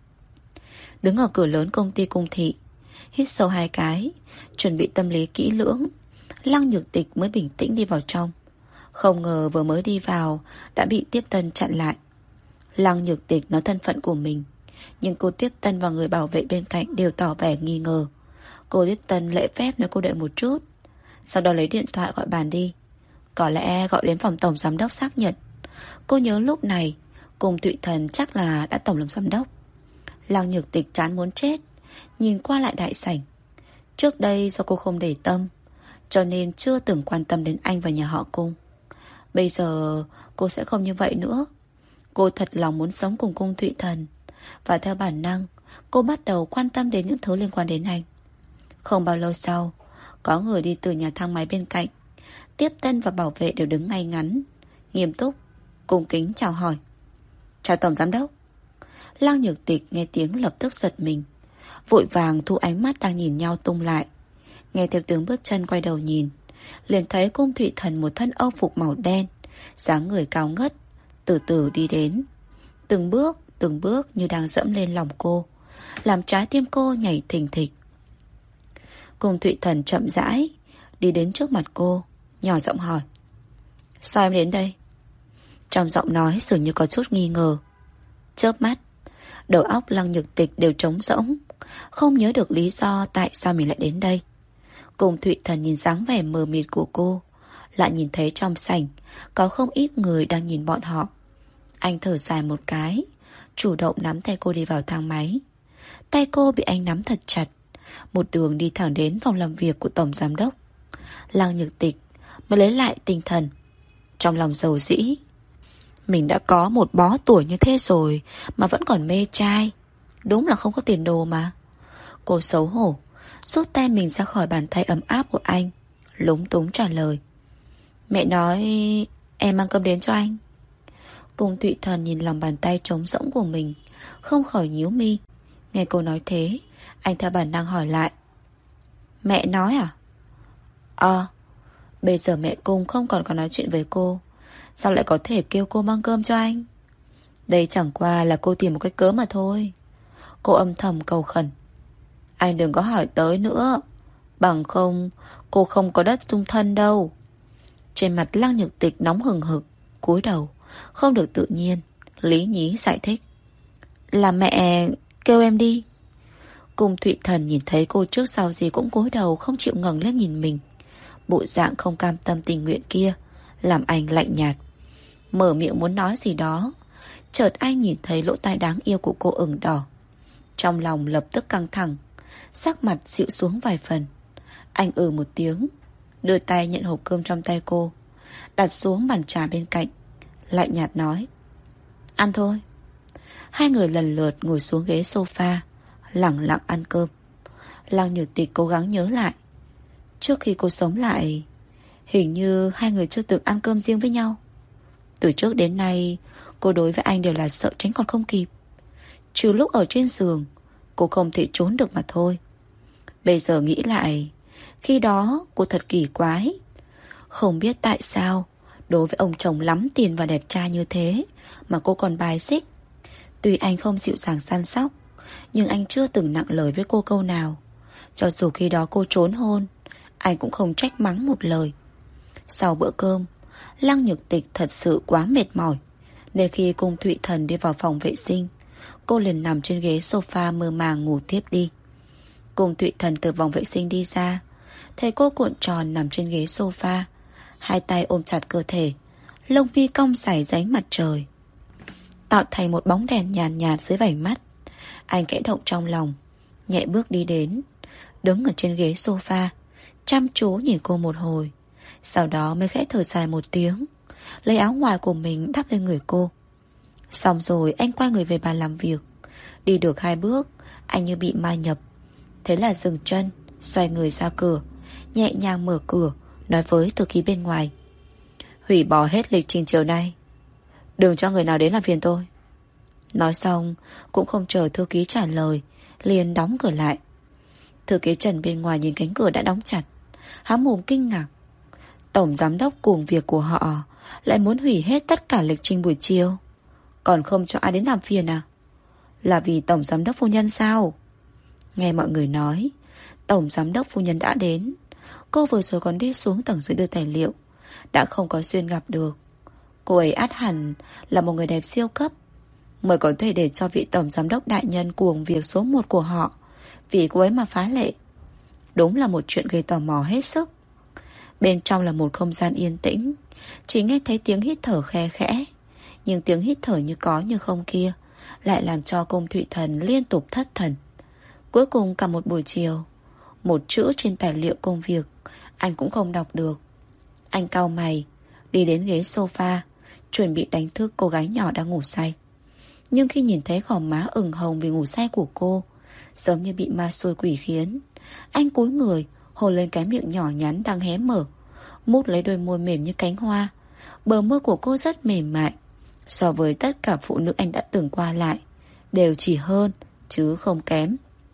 Đứng ở cửa lớn công ty cung thị, hít sâu 2 cái, chuẩn bị tâm lý kỹ lưỡng, Lăng Nhược Tịch mới bình tĩnh đi vào trong. Không ngờ vừa mới đi vào đã bị tiếp tân chặn lại. Lăng Nhược Tịch nói thân phận của mình, nhưng cô tiếp tân và người bảo vệ bên cạnh đều tỏ vẻ nghi ngờ. Cô tiếp tân lễ phép nói cô đợi một chút, sau đó lấy điện thoại gọi bàn đi. Có lẽ gọi đến phòng tổng giám đốc xác nhận. Cô nhớ lúc này cùng Thụy Thần chắc là đã tổng làm giám đốc. Lăng Nhược Tịch chán muốn chết, nhìn qua lại đại sảnh. Trước đây do cô không để tâm, cho nên chưa từng quan tâm đến anh và nhà họ cung. Bây giờ cô sẽ không như vậy nữa. Cô thật lòng muốn sống cùng cung Thụy Thần, và theo bản năng cô bắt đầu quan tâm đến những thứ liên quan đến anh. Không bao lâu sau, có người đi từ nhà thang máy bên cạnh. Tiếp tân và bảo vệ đều đứng ngay ngắn, nghiêm túc, cung kính chào hỏi. Chào tổng giám đốc. Lăng Nhược Tịch nghe tiếng lập tức giật mình, vội vàng thu ánh mắt đang nhìn nhau tung lại. Nghe theo tiếng bước chân quay đầu nhìn, liền thấy cung Thụy Thần một thân âu phục màu đen, dáng người cao ngất, từ từ đi đến. Từng bước như đang dẫm lên lòng cô, làm trái tim cô nhảy thình thịch. Cung Thụy Thần chậm rãi đi đến trước mặt cô, nhỏ giọng hỏi: Sao em đến đây? Trong giọng nói dường như có chút nghi ngờ. Chớp mắt, đầu óc Lăng Nhược Tịch đều trống rỗng, không nhớ được lý do tại sao mình lại đến đây. Cung Thụy Thần nhìn dáng vẻ mờ mịt của cô, lại nhìn thấy trong sảnh có không ít người đang nhìn bọn họ. Anh thở dài một cái, chủ động nắm tay cô đi vào thang máy. Tay cô bị anh nắm thật chặt, một đường đi thẳng đến phòng làm việc của tổng giám đốc. Lăng Nhược Tịch mới lấy lại tinh thần, trong lòng dầu dĩ. Mình đã có một bó tuổi như thế rồi mà vẫn còn mê trai, đúng là không có tiền đồ mà. Cô xấu hổ rút tay mình ra khỏi bàn tay ấm áp của anh, lúng túng trả lời. Mẹ nói em mang cơm đến cho anh. Cung Thụy Thần nhìn lòng bàn tay trống rỗng của mình, không khỏi nhíu mi. Nghe cô nói thế, anh theo bản năng hỏi lại. Mẹ nói à? Bây giờ mẹ Cung không còn có nói chuyện với cô, sao lại có thể kêu cô mang cơm cho anh? Đây chẳng qua là cô tìm một cái cớ mà thôi. Cô âm thầm cầu khẩn. Anh đừng có hỏi tới nữa, bằng không cô không có đất dung thân đâu. Trên mặt Lăng Nhược Tịch nóng hừng hực, cúi đầu, không được tự nhiên, lý nhí giải thích. Là mẹ kêu em đi. Cung Thụy Thần nhìn thấy cô trước sau gì cũng cúi đầu, không chịu ngẩng lên nhìn mình. Bộ dạng không cam tâm tình nguyện kia làm anh lạnh nhạt, mở miệng muốn nói gì đó. Chợt anh nhìn thấy lỗ tai đáng yêu của cô ửng đỏ, trong lòng lập tức căng thẳng, sắc mặt dịu xuống vài phần. Anh một tiếng, đưa tay nhận hộp cơm trong tay cô, đặt xuống bàn trà bên cạnh, lạnh nhạt nói. Ăn thôi. Hai người lần lượt ngồi xuống ghế sofa, lẳng lặng ăn cơm. Lăng Nhược Tịch cố gắng nhớ lại, trước khi cô sống lại, hình như hai người chưa từng ăn cơm riêng với nhau. Từ trước đến nay, cô đối với anh đều là sợ tránh còn không kịp. Trừ lúc ở trên giường, cô không thể trốn được mà thôi. Bây giờ nghĩ lại, khi đó cô thật kỳ quái. Không biết tại sao, đối với ông chồng lắm tiền và đẹp trai như thế mà cô còn bài xích. Tuy anh không dịu dàng săn sóc, nhưng anh chưa từng nặng lời với cô câu nào. Cho dù khi đó cô trốn hôn, anh cũng không trách mắng một lời. Sau bữa cơm, Lăng Nhược Tịch thật sự quá mệt mỏi, nên khi Cung Thụy Thần đi vào phòng vệ sinh, cô liền nằm trên ghế sofa mơ màng ngủ tiếp đi. Cung Thụy Thần từ phòng vệ sinh đi ra, thấy cô cuộn tròn nằm trên ghế sofa, hai tay ôm chặt cơ thể, lông mi cong sải dính mặt trời, tạo thành một bóng đèn nhàn nhạt dưới vành mắt. Anh khẽ động trong lòng, nhẹ bước đi đến, đứng ở trên ghế sofa, chăm chú nhìn cô một hồi, sau đó mới khẽ thở dài một tiếng, lấy áo ngoài của mình đắp lên người cô. Xong rồi anh quay người về bàn làm việc. Đi được 2 bước, anh như bị ma nhập, thế là dừng chân, xoay người ra cửa, nhẹ nhàng mở cửa, nói với thư ký bên ngoài. Hủy bỏ hết lịch trình chiều nay, đừng cho người nào đến làm phiền tôi. Nói xong cũng không chờ thư ký trả lời, liền đóng cửa lại. Thư ký Trần bên ngoài nhìn cánh cửa đã đóng chặt, há mồm kinh ngạc. Tổng giám đốc cuồng việc của họ lại muốn hủy hết tất cả lịch trình buổi chiều, còn không cho ai đến làm phiền à? Là vì tổng giám đốc phu nhân sao? Nghe mọi người nói, tổng giám đốc phu nhân đã đến. Cô vừa rồi còn đi xuống tầng dưới đưa tài liệu, đã không có duyên gặp được. Cô ấy ắt hẳn là một người đẹp siêu cấp, mới có thể để cho vị tổng giám đốc đại nhân cuồng việc số 1 của họ vì cô ấy mà phá lệ. Đúng là một chuyện gây tò mò hết sức. Bên trong là một không gian yên tĩnh, chỉ nghe thấy tiếng hít thở khe khẽ, nhưng tiếng hít thở như có như không kia lại làm cho Cung Thụy Thần liên tục thất thần. Cuối cùng cả một buổi chiều, một chữ trên tài liệu công việc anh cũng không đọc được. Anh cau mày, đi đến ghế sofa, chuẩn bị đánh thức cô gái nhỏ đang ngủ say. Nhưng khi nhìn thấy gò má ửng hồng vì ngủ say của cô, giống như bị ma xui quỷ khiến, anh cúi người hôn lên cái miệng nhỏ nhắn đang hé mở, mút lấy đôi môi mềm như cánh hoa. Bờ môi của cô rất mềm mại, so với tất cả phụ nữ anh đã từng qua lại, đều chỉ hơn chứ không kém,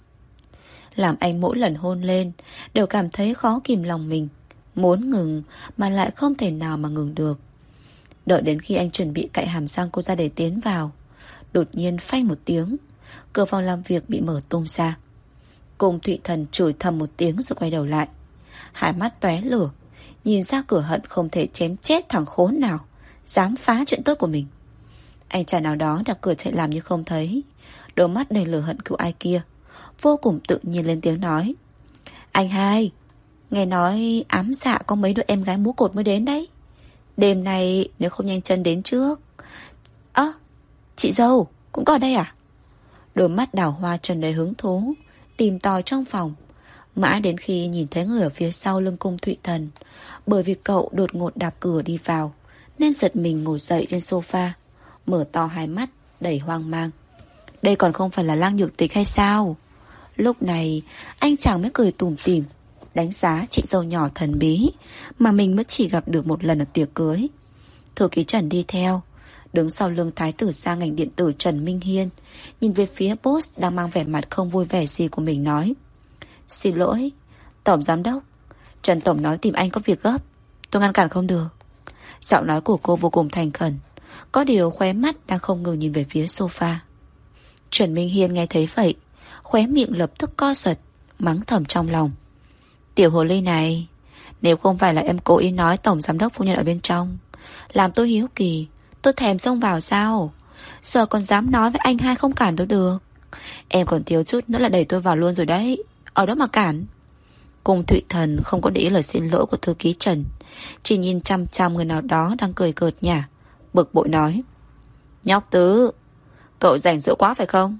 làm anh mỗi lần hôn lên đều cảm thấy khó kìm lòng mình, muốn ngừng mà lại không thể nào mà ngừng được. Đợi đến khi anh chuẩn bị cạy hàm răng cô ra để tiến vào, đột nhiên phanh một tiếng, cửa phòng làm việc bị mở tung ra. Cung Thụy Thần chửi thầm một tiếng rồi quay đầu lại, hai mắt tóe lửa, nhìn ra cửa hận không thể chém chết thằng khốn nào dám phá chuyện tốt của mình. Anh chàng nào đó đập cửa chạy làm như không thấy, đôi mắt đầy lửa hận cứu ai kia, vô cùng tự nhiên lên tiếng nói. Anh hai, Nghe nói ám dạ có mấy đứa em gái múa cột mới đến đấy. Đêm nay nếu không nhanh chân đến trước. Ơ, chị dâu cũng có ở đây à? Đôi mắt đào hoa tràn đầy hứng thú, tìm tòi trong phòng, mãi đến khi nhìn thấy người ở phía sau lưng cung Thụy Thần. Bởi vì cậu đột ngột đạp cửa đi vào nên giật mình ngồi dậy trên sofa, mở to hai mắt đầy hoang mang. Đây còn không phải là Lăng Nhược Tịch hay sao? Lúc này anh chàng mới cười tủm tỉm, đánh giá chị dâu nhỏ thần bí mà mình mới chỉ gặp được một lần ở tiệc cưới. Thư ký Trần đi theo, đứng sau lưng thái tử gia ngành điện tử Trần Minh Hiên, nhìn về phía boss đang mang vẻ mặt không vui vẻ gì của mình nói: Xin lỗi, tổng giám đốc, Trần tổng nói tìm anh có việc gấp, tôi ngăn cản không được. Giọng nói của cô vô cùng thành khẩn, có điều khóe mắt đang không ngừng nhìn về phía sofa. Trần Minh Hiên nghe thấy vậy, khóe miệng lập tức co giật, mắng thầm trong lòng: Tiểu hồ ly này, nếu không phải là em cố ý nói tổng giám đốc phu nhân ở bên trong, làm tôi hiếu kỳ, tôi thèm xông vào sao? Giờ còn dám nói với anh hai không cản tôi được. Em còn thiếu chút nữa là đẩy tôi vào luôn rồi đấy, ở đó mà cản. Cung Thụy Thần không có để ý lời xin lỗi của thư ký Trần, chỉ nhìn chăm chăm người nào đó đang cười cợt nhả, bực bội nói: Nhóc Tứ, cậu rảnh rỗi quá phải không?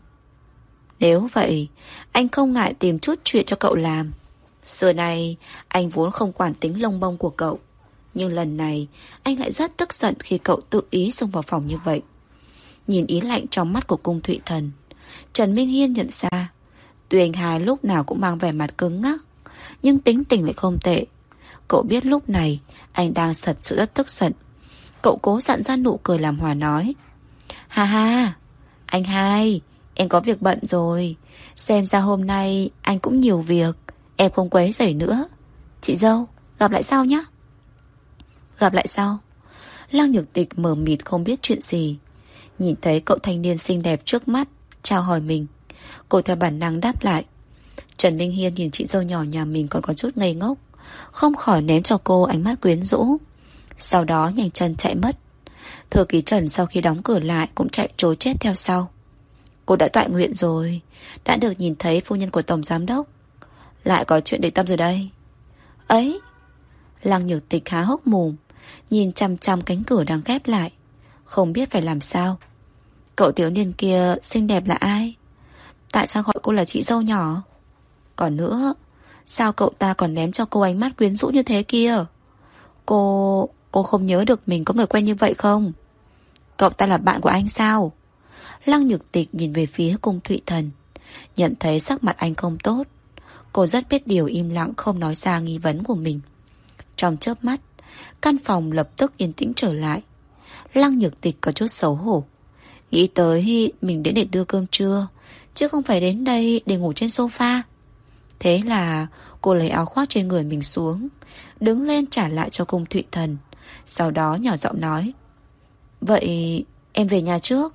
Nếu vậy, anh không ngại tìm chút chuyện cho cậu làm. Xưa này, anh vốn không quản tính lông bông của cậu, nhưng lần này, anh lại rất tức giận khi cậu tự ý xông vào phòng như vậy. Nhìn ý lạnh trong mắt của Cung Thụy Thần, Trần Minh Hiên nhận ra, tuy anh hai lúc nào cũng mang vẻ mặt cứng ngắc, nhưng tính tình lại không tệ. Cậu biết lúc này, anh đang thật sự rất tức giận. Cậu cố dặn ra nụ cười làm hòa nói: Ha ha, anh hai, em có việc bận rồi. Xem ra hôm nay anh cũng nhiều việc, em không quấy rầy nữa. Chị dâu, gặp lại sau nhé. Gặp lại sau. Lăng Nhược Tịch mờ mịt không biết chuyện gì. Nhìn thấy cậu thanh niên xinh đẹp trước mắt chào hỏi mình, cô theo bản năng đáp lại. Trần Minh Hiên nhìn chị dâu nhỏ nhà mình còn có chút ngây ngốc, không khỏi ném cho cô ánh mắt quyến rũ, sau đó nhanh chân chạy mất. Thư ký Trần sau khi đóng cửa lại cũng chạy trối chết theo sau. Cô đã tọa nguyện rồi, đã được nhìn thấy phu nhân của tổng giám đốc, lại có chuyện để tâm rồi đây. Ấy. Lăng Nhược Tịch há hốc mồm, nhìn chăm chăm cánh cửa đang khép lại, không biết phải làm sao. Cậu thiếu niên kia xinh đẹp là ai? Tại sao gọi cô là chị dâu nhỏ? Còn nữa, sao cậu ta còn ném cho cô ánh mắt quyến rũ như thế kia? Cô không nhớ được mình có người quen như vậy không? Cậu ta là bạn của anh sao? Lăng Nhược Tịch nhìn về phía Cung Thụy Thần, nhận thấy sắc mặt anh không tốt. Cô rất biết điều, im lặng không nói ra nghi vấn của mình. Trong chớp mắt, căn phòng lập tức yên tĩnh trở lại. Lăng Nhược Tịch có chút xấu hổ, nghĩ tới mình đến để đưa cơm trưa, chứ không phải đến đây để ngủ trên sofa. Thế là cô lấy áo khoác trên người mình xuống, đứng lên trả lại cho Cung Thụy Thần, sau đó nhỏ giọng nói: Vậy em về nhà trước.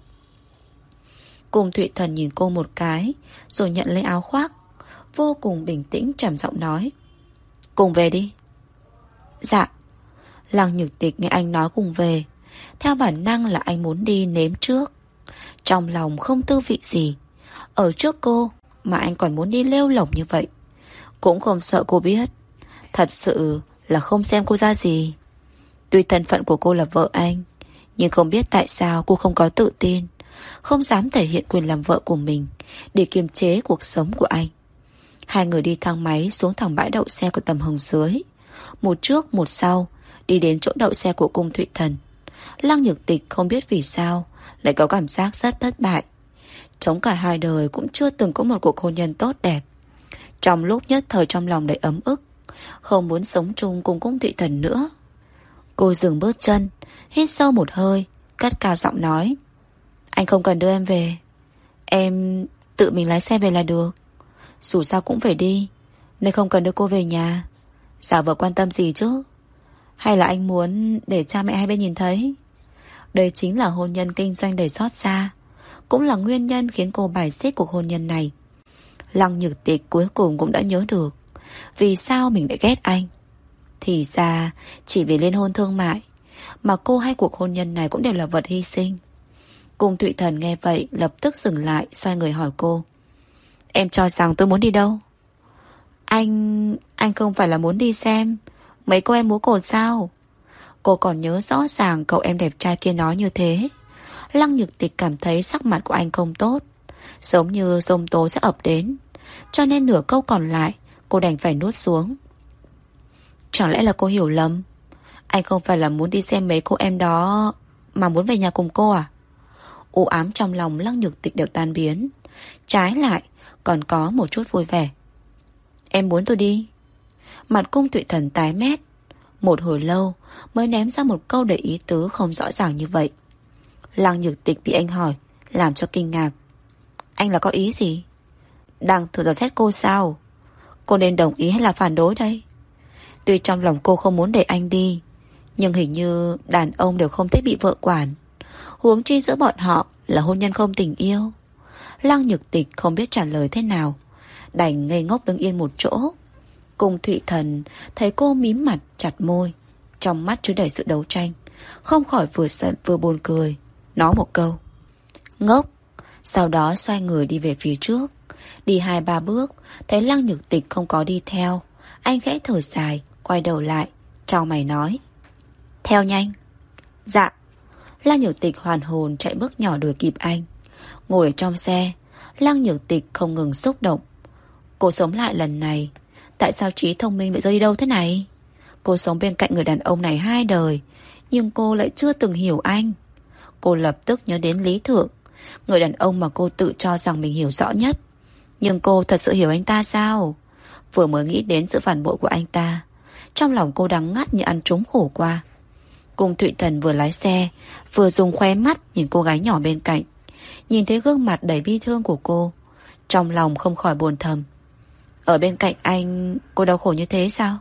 Cung Thụy Thần nhìn cô một cái, rồi nhận lấy áo khoác, vô cùng bình tĩnh trầm giọng nói: Cùng về đi. Dạ. Lăng Nhược Tịch nghe anh nói cùng về, theo bản năng là anh muốn đi nếm trước. Trong lòng không tư vị gì, ở trước cô mà anh còn muốn đi lêu lổng như vậy. Cũng không sợ cô biết, thật sự là không xem cô ra gì. Tuy thân phận của cô là vợ anh, nhưng không biết tại sao cô không có tự tin, không dám thể hiện quyền làm vợ của mình để kiềm chế cuộc sống của anh. Hai người đi thang máy xuống thẳng bãi đậu xe của tầm hồng dưới, một trước một sau đi đến chỗ đậu xe của Cung Thụy Thần. Lăng Nhược Tịch không biết vì sao lại có cảm giác rất thất bại. Chống cả hai đời cũng chưa từng có một cuộc hôn nhân tốt đẹp. Trong lúc nhất thời trong lòng đầy ấm ức, không muốn sống chung cùng Cung Thụy Thần nữa. Cô dừng bước chân, hít sâu một hơi, cất cao giọng nói: Anh không cần đưa em về, em tự mình lái xe về là được. Dù sao cũng phải đi, nên không cần đưa cô về nhà. Giả vờ quan tâm gì chứ? Hay là anh muốn để cha mẹ hai bên nhìn thấy? Đây chính là hôn nhân kinh doanh đầy xót xa, cũng là nguyên nhân khiến cô bài xích cuộc hôn nhân này. Lăng Nhược Tịch cuối cùng cũng đã nhớ được vì sao mình lại ghét anh. Thì ra chỉ vì liên hôn thương mại mà cô hay cuộc hôn nhân này cũng đều là vật hy sinh. Cung Thụy Thần nghe vậy lập tức dừng lại, xoay người hỏi cô: Em cho rằng tôi muốn đi đâu? Anh không phải là muốn đi xem mấy cô em múa cột sao? Cô còn nhớ rõ ràng cậu em đẹp trai kia nói như thế. Lăng Nhược Tịch cảm thấy sắc mặt của anh không tốt, giống như giông tố sẽ ập đến. Cho nên nửa câu còn lại cô đành phải nuốt xuống. Chẳng lẽ là cô hiểu lầm? Anh không phải là muốn đi xem mấy cô em đó mà muốn về nhà cùng cô à? U ám trong lòng Lăng Nhược Tịch đều tan biến, trái lại còn có một chút vui vẻ. Em muốn tôi đi? Mặt Cung Thụy Thần tái mét, một hồi lâu mới ném ra một câu đầy ý tứ không rõ ràng như vậy. Lăng Nhược Tịch bị anh hỏi làm cho kinh ngạc. Anh là có ý gì? Đang thử dò xét cô sao? Cô nên đồng ý hay là phản đối đây? Tuy trong lòng cô không muốn để anh đi, nhưng hình như đàn ông đều không thích bị vợ quản, huống chi giữa bọn họ là hôn nhân không tình yêu. Lăng Nhược Tịch không biết trả lời thế nào, đành ngây ngốc đứng yên một chỗ. Cung Thụy Thần thấy cô mím mặt chặt môi, trong mắt chứa đầy sự đấu tranh, không khỏi vừa giận vừa buồn cười, nói một câu ngốc. Sau đó xoay người đi về phía trước. Đi 2-3 bước, thấy Lăng Nhược Tịch không có đi theo, anh khẽ thở dài, quay đầu lại, chau mày nói: theo nhanh. Dạ. Lăng Nhược Tịch hoàn hồn chạy bước nhỏ đuổi kịp anh. Ngồi ở trong xe, Lăng Nhược Tịch không ngừng xúc động. Cô sống lại lần này, tại sao trí thông minh lại rơi đi đâu thế này? Cô sống bên cạnh người đàn ông này 2 đời, nhưng cô lại chưa từng hiểu anh. Cô lập tức nhớ đến Lý Thượng, người đàn ông mà cô tự cho rằng mình hiểu rõ nhất. Nhưng cô thật sự hiểu anh ta sao? Vừa mới nghĩ đến sự phản bội của anh ta, trong lòng cô đắng ngắt như ăn trúng khổ qua. Cung Thụy Thần vừa lái xe, vừa dùng khóe mắt nhìn cô gái nhỏ bên cạnh. Nhìn thấy gương mặt đầy bi thương của cô, trong lòng không khỏi buồn thầm. Ở bên cạnh anh, cô đau khổ như thế sao?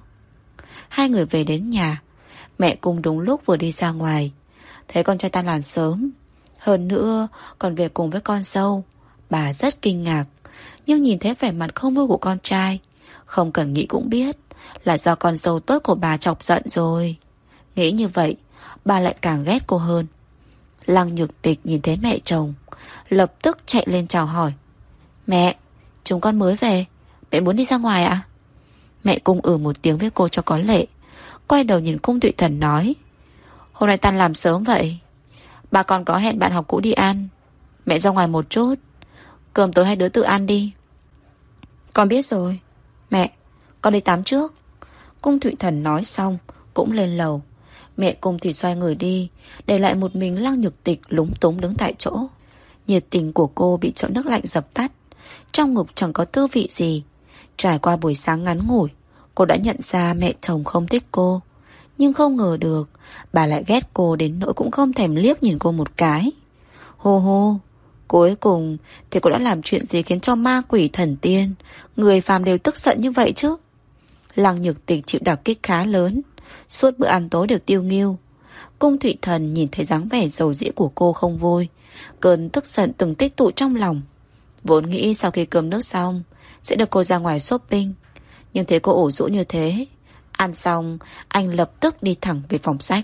Hai người về đến nhà, mẹ Cung đúng lúc vừa đi ra ngoài, thấy con trai tan làm sớm, hơn nữa còn về cùng với con dâu. Bà rất kinh ngạc, nhưng nhìn thấy vẻ mặt không vui của con trai, không cần nghĩ cũng biết là do con dâu tốt của bà chọc giận rồi. Nghĩ như vậy, bà lại càng ghét cô hơn. Lăng Nhược Tịch nhìn thấy mẹ chồng, lập tức chạy lên chào hỏi. Mẹ, chúng con mới về, mẹ muốn đi ra ngoài ạ? Mẹ Cung một tiếng với cô cho có lệ, quay đầu nhìn Cung Thụy Thần nói: hôm nay tan làm sớm vậy? Bà còn có hẹn bạn học cũ đi ăn, mẹ ra ngoài một chút, cơm tối hai đứa tự ăn đi. Con biết rồi. Mẹ, con đi tắm trước. Cung Thụy Thần nói xong cũng lên lầu. Mẹ Cung thì xoay người đi, để lại một mình Lăng Nhược Tịch lúng túng đứng tại chỗ. Nhiệt tình của cô bị chậu nước lạnh dập tắt, trong ngực chẳng có tư vị gì. Trải qua buổi sáng ngắn ngủi, cô đã nhận ra mẹ chồng không thích cô, nhưng không ngờ được bà lại ghét cô đến nỗi cũng không thèm liếc nhìn cô một cái. Hô hô, cuối cùng thì cô đã làm chuyện gì khiến cho ma quỷ thần tiên, người phàm đều tức giận như vậy chứ? Lăng Nhược Tịch chịu đả kích khá lớn, suốt bữa ăn tối đều tiêu nghỉu. Cung Thụy Thần nhìn thấy dáng vẻ dầu dĩ của cô không vui, cơn tức giận từng tích tụ trong lòng. Vốn nghĩ sau khi cơm nước xong sẽ được cô ra ngoài shopping, nhưng thấy cô ủ rũ như thế, ăn xong anh lập tức đi thẳng về phòng sách.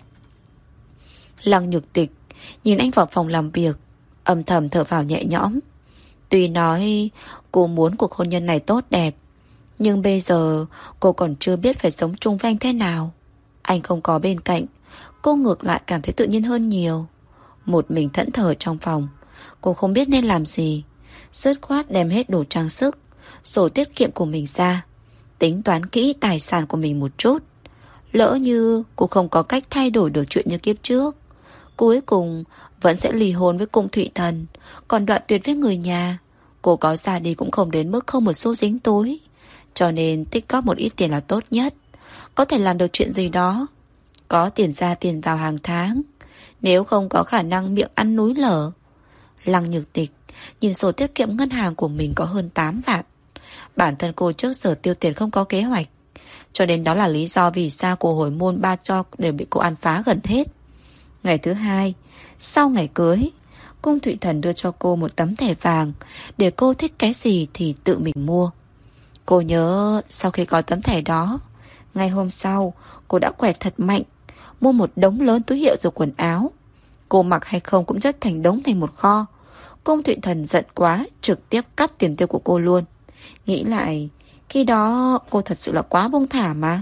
Lăng Nhược Tịch nhìn anh vào phòng làm việc, âm thầm thở phào nhẹ nhõm. Tuy nói cô muốn cuộc hôn nhân này tốt đẹp, nhưng bây giờ cô còn chưa biết phải sống chung với anh thế nào. Anh không có bên cạnh, cô ngược lại cảm thấy tự nhiên hơn nhiều. Một mình thẫn thờ trong phòng, cô không biết nên làm gì. Dứt khoát đem hết đồ trang sức, sổ tiết kiệm của mình ra, tính toán kỹ tài sản của mình một chút. Lỡ như cô không có cách thay đổi được chuyện như kiếp trước, cuối cùng vẫn sẽ ly hôn với Cung Thụy Thần, còn đoạn tuyệt với người nhà. Cô có ra đi cũng không đến mức không một xu dính túi. Cho nên tích góp một ít tiền là tốt nhất, có thể làm được chuyện gì đó, có tiền ra tiền vào hàng tháng, nếu không có khả năng miệng ăn núi lở. Lăng Nhược Tịch nhìn sổ tiết kiệm ngân hàng của mình có hơn 8 vạn. Bản thân cô trước giờ tiêu tiền không có kế hoạch, cho nên đó là lý do vì sao cô hồi môn ba cho đều bị cô ăn phá gần hết. Ngày thứ 2 sau ngày cưới, Cung Thụy Thần đưa cho cô một tấm thẻ vàng, để cô thích cái gì thì tự mình mua. Cô nhớ sau khi có tấm thẻ đó, ngày hôm sau cô đã quẹt thật mạnh, mua một đống lớn túi hiệu rồi quần áo. Cô mặc hay không cũng chất thành đống thành một kho. Cung Thụy Thần giận quá, trực tiếp cắt tiền tiêu của cô luôn. Nghĩ lại, Khi đó cô thật sự là quá buông thả mà.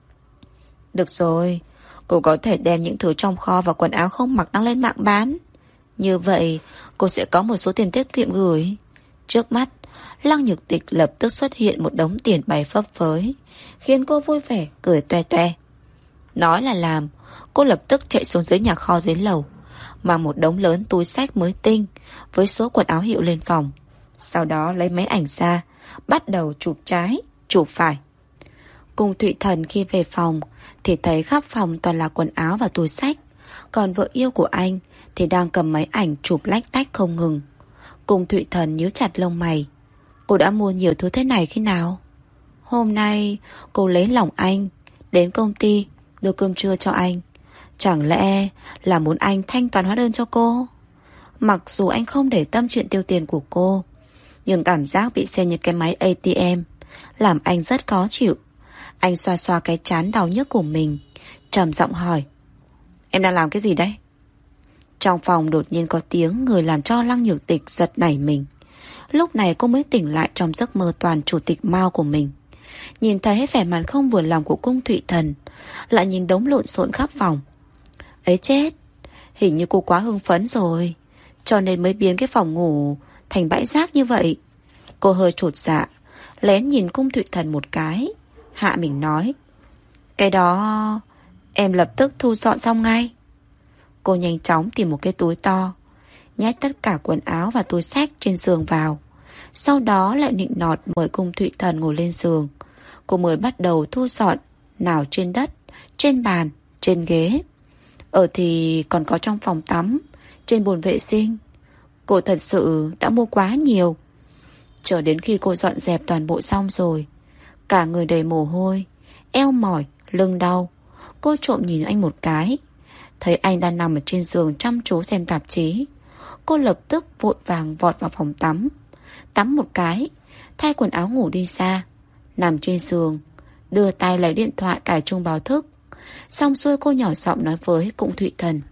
Được rồi, cô có thể đem những thứ trong kho và quần áo không mặc đăng lên mạng bán. Như vậy cô sẽ có một số tiền tiết kiệm gửi. Trước mắt Lăng Nhược Tịch lập tức xuất hiện một đống tiền bay phấp phới, khiến cô vui vẻ cười toe toe. Nói là làm, cô lập tức chạy xuống dưới nhà kho dưới lầu, mang một đống lớn túi xách mới tinh với số quần áo hiệu lên phòng. Sau đó lấy máy ảnh ra, bắt đầu chụp trái, chụp phải. Cùng Thụy Thần khi về phòng thì thấy khắp phòng toàn là quần áo và túi xách. Còn vợ yêu của anh thì đang cầm máy ảnh chụp lách tách không ngừng. Cùng Thụy Thần nhíu chặt lông mày. Cô đã mua nhiều thứ thế này khi nào? Hôm nay cô lấy lòng anh, đến công ty đưa cơm trưa cho anh. Chẳng lẽ là muốn anh thanh toán hóa đơn cho cô? Mặc dù anh không để tâm chuyện tiêu tiền của cô, nhưng cảm giác bị xem như cái máy ATM làm anh rất khó chịu. Anh xoa xoa cái trán đau nhức của mình, trầm giọng hỏi: Em đang làm cái gì đấy? Trong phòng đột nhiên có tiếng người làm cho Lăng Nhược Tịch giật nảy mình. Lúc này cô mới tỉnh lại trong giấc mơ toàn chủ tịch Mao của mình. Nhìn thấy vẻ mặt không vừa lòng của Cung Thụy Thần, lại nhìn đống lộn xộn khắp phòng. Ấy chết, hình như cô quá hưng phấn rồi, cho nên mới biến cái phòng ngủ thành bãi rác như vậy. Cô hơi chột dạ, lén nhìn Cung Thụy Thần một cái, hạ mình nói: Cái đó em lập tức thu dọn xong ngay. Cô nhanh chóng tìm một cái túi to, nhét tất cả quần áo và túi xách trên giường vào. Sau đó lại nịnh nọt mời Cung Thụy Thần ngồi lên giường. Cô mới bắt đầu thu dọn, nào trên đất, trên bàn, trên ghế. Thì còn có trong phòng tắm, trên bồn vệ sinh. Cô thật sự đã mua quá nhiều. Chờ đến khi cô dọn dẹp toàn bộ xong rồi, cả người đầy mồ hôi, eo mỏi, lưng đau, cô trộm nhìn anh một cái, thấy anh đang nằm ở trên giường chăm chú xem tạp chí. Cô lập tức vội vàng vọt vào phòng tắm, tắm một cái, thay quần áo ngủ đi xa, nằm trên giường, đưa tay lấy điện thoại cài chuông báo thức. Xong xuôi cô nhỏ giọng nói với Cung Thụy Thần: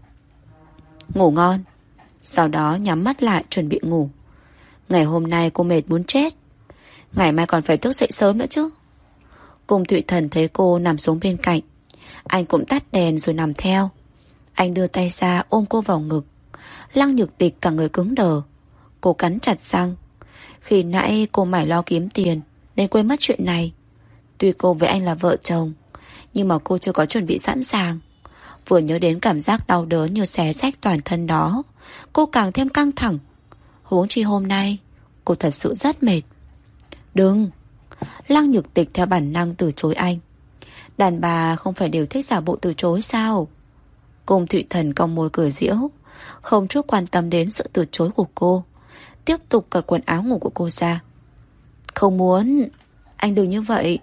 Ngủ ngon. Sau đó nhắm mắt lại chuẩn bị ngủ. Ngày hôm nay cô mệt muốn chết, ngày mai còn phải thức dậy sớm nữa chứ. Cung Thụy Thần thấy cô nằm xuống bên cạnh, anh cũng tắt đèn rồi nằm theo. Anh đưa tay ra ôm cô vào ngực. Lăng Nhược Tịch cả người cứng đờ. Cô cắn chặt răng. Khi nãy cô mải lo kiếm tiền nên quên mất chuyện này. Tuy cô với anh là vợ chồng, nhưng mà cô chưa có chuẩn bị sẵn sàng. Vừa nhớ đến cảm giác đau đớn như xé rách toàn thân đó, cô càng thêm căng thẳng. Huống chi hôm nay cô thật sự rất mệt. Đừng. Lăng Nhược Tịch theo bản năng từ chối anh. Đàn bà không phải đều thích giả bộ từ chối sao? Cung Thụy Thần cong môi cười giễu, không chút quan tâm đến sự từ chối của cô, tiếp tục cởi quần áo ngủ của cô ra. Không muốn. Anh đừng như vậy.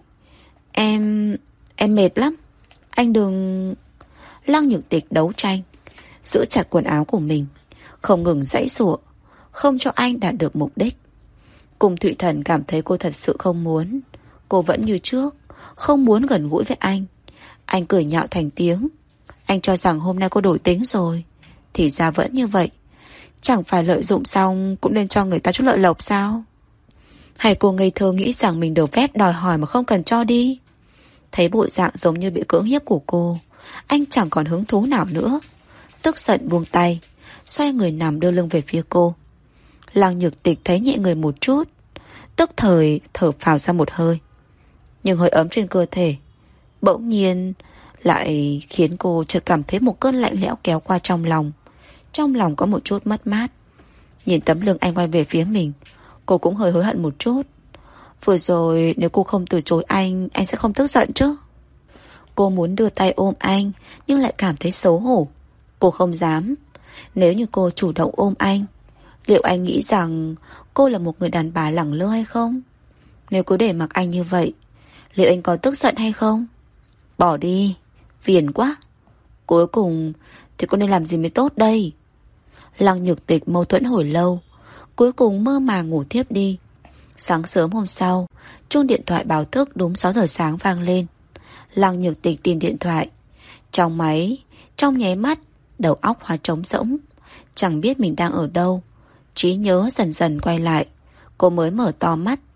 Em mệt lắm. Anh đừng. Lăng Nhược Tịch đấu tranh, giữ chặt quần áo của mình, không ngừng giãy giụa, không cho anh đạt được mục đích. Cung Thụy Thần cảm thấy cô thật sự không muốn. Cô vẫn như trước, không muốn gần gũi với anh. Anh cười nhạo thành tiếng. Anh cho rằng hôm nay cô đổi tính rồi, thì ra vẫn như vậy. Chẳng phải lợi dụng xong cũng nên cho người ta chút lợi lộc sao? Hay cô ngây thơ nghĩ rằng mình được phép đòi hỏi mà không cần cho đi? Thấy bộ dạng giống như bị cưỡng hiếp của cô, anh chẳng còn hứng thú nào nữa. Tức giận buông tay, xoay người nằm đưa lưng về phía cô. Lăng Nhược Tịch thấy nhẹ người một chút, tức thời thở phào ra một hơi. Nhưng hơi ấm trên cơ thể bỗng nhiên lại khiến cô chợt cảm thấy một cơn lạnh lẽo kéo qua trong lòng. Trong lòng có một chút mất mát. Nhìn tấm lưng anh quay về phía mình, cô cũng hơi hối hận một chút. Vừa rồi nếu cô không từ chối anh sẽ không tức giận chứ? Cô muốn đưa tay ôm anh, nhưng lại cảm thấy xấu hổ. Cô không dám. Nếu như cô chủ động ôm anh, liệu anh nghĩ rằng cô là một người đàn bà lẳng lơ hay không? Nếu cứ để mặc anh như vậy, liệu anh có tức giận hay không? Bỏ đi, phiền quá. Cuối cùng thì cô nên làm gì mới tốt đây? Lăng Nhược Tịch mâu thuẫn hồi lâu, cuối cùng mơ màng ngủ thiếp đi. Sáng sớm hôm sau, chuông điện thoại báo thức đúng 6 giờ sáng vang lên. Lăng Nhược Tịch tìm điện thoại. Trong máy, trong nháy mắt, đầu óc hóa trống rỗng, chẳng biết mình đang ở đâu. Trí nhớ dần dần quay lại. Cô mới mở to mắt,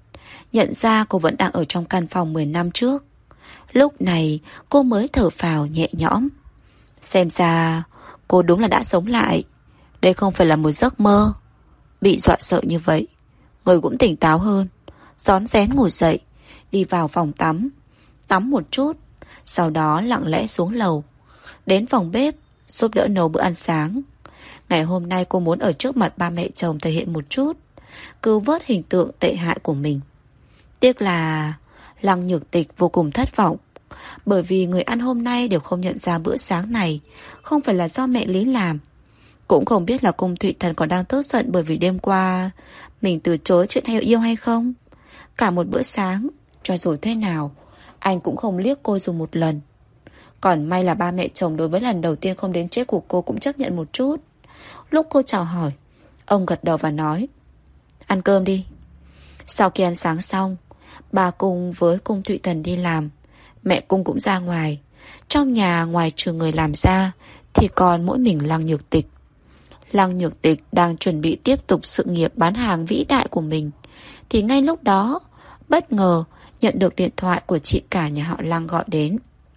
nhận ra cô vẫn đang ở trong căn phòng 10 năm trước. Lúc này cô mới thở phào nhẹ nhõm. Xem ra cô đúng là đã sống lại. Đây không phải là một giấc mơ. Bị dọa sợ như vậy, người cũng tỉnh táo hơn. Rón rén ngồi dậy, đi vào phòng tắm. Tắm một chút, sau đó lặng lẽ xuống lầu, đến phòng bếp giúp đỡ nấu bữa ăn sáng. Ngày hôm nay cô muốn ở trước mặt ba mẹ chồng thể hiện một chút, cứu vớt hình tượng tệ hại của mình. Tiếc là Lăng Nhược Tịch vô cùng thất vọng, bởi vì người ăn hôm nay đều không nhận ra bữa sáng này không phải là do mẹ Lý làm. Cũng không biết là Cung Thụy Thần còn đang tức giận bởi vì đêm qua mình từ chối chuyện hay yêu hay không. Cả một bữa sáng, cho dù thế nào, anh cũng không liếc cô dù một lần. Còn may là ba mẹ chồng đối với lần đầu tiên không đến chết của cô cũng chấp nhận một chút. Lúc cô chào hỏi, ông gật đầu và nói: ăn cơm đi. Sau khi ăn sáng xong, bà Cung với Cung Thụy Thần đi làm, mẹ Cung cũng ra ngoài. Trong nhà ngoài trừ người làm ra thì còn mỗi mình Lăng Nhược Tịch. Lăng Nhược Tịch đang chuẩn bị tiếp tục sự nghiệp bán hàng vĩ đại của mình, thì ngay lúc đó bất ngờ nhận được điện thoại của chị cả nhà họ Lăng gọi đến.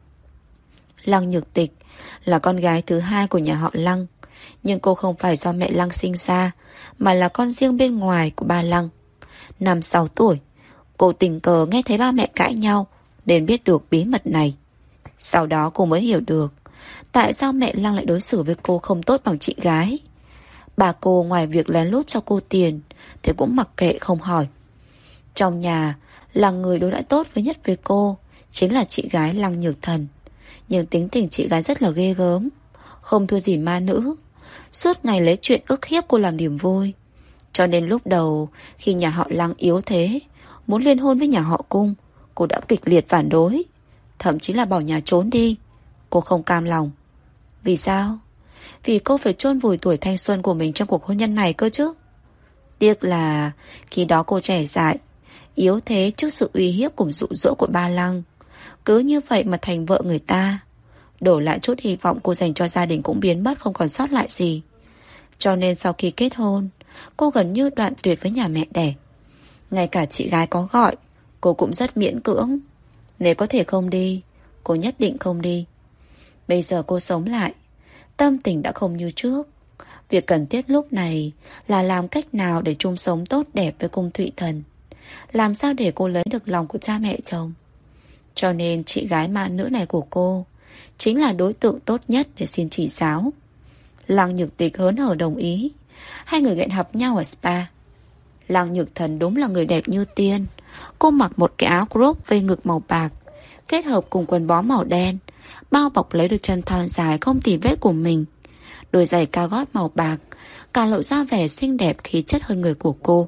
Lăng Nhược Tịch là con gái thứ hai của nhà họ Lăng, nhưng cô không phải do mẹ Lăng sinh ra, mà là con riêng bên ngoài của ba Lăng. Năm 6 tuổi, cô tình cờ nghe thấy ba mẹ cãi nhau nên biết được bí mật này. Sau đó cô mới hiểu được tại sao mẹ Lăng lại đối xử với cô không tốt bằng chị gái. Bà cô ngoài việc lén lút cho cô tiền thì cũng mặc kệ không hỏi. Trong nhà là người đối đãi tốt với nhất với cô chính là chị gái Lăng Nhược Thần. Nhưng tính tình chị gái rất là ghê gớm, không thua gì ma nữ, suốt ngày lấy chuyện ức hiếp cô làm niềm vui. Cho nên lúc đầu khi nhà họ Lăng yếu thế, muốn liên hôn với nhà họ Cung, cô đã kịch liệt phản đối, thậm chí là bỏ nhà trốn đi. Cô không cam lòng. Vì sao? Vì cô phải chôn vùi tuổi thanh xuân của mình trong cuộc hôn nhân này cơ chứ. Tiếc là khi đó cô trẻ dại, yếu thế trước sự uy hiếp cùng dụ dỗ của ba Lăng. Cứ như vậy mà thành vợ người ta. Đổi lại chút hy vọng cô dành cho gia đình cũng biến mất, không còn sót lại gì. Cho nên sau khi kết hôn, cô gần như đoạn tuyệt với nhà mẹ đẻ. Ngay cả chị gái có gọi, cô cũng rất miễn cưỡng. Nếu có thể không đi, cô nhất định không đi. Bây giờ cô sống lại, tâm tình đã không như trước. Việc cần thiết lúc này là làm cách nào để chung sống tốt đẹp với Cung Thụy Thần. Làm sao để cô lấy được lòng của cha mẹ chồng. Cho nên chị gái ma nữ này của cô chính là đối tượng tốt nhất để xin chỉ giáo. Lăng Nhược Tịch hớn hở đồng ý. Hai người hẹn gặp nhau ở spa. Lăng Nhược Thần đúng là người đẹp như tiên. Cô mặc một cái áo crop vây ngực màu bạc, kết hợp cùng quần bó màu đen, bao bọc lấy được chân thon dài không tì vết của mình. Đôi giày cao gót màu bạc càng lộ ra vẻ xinh đẹp khí chất hơn người của cô.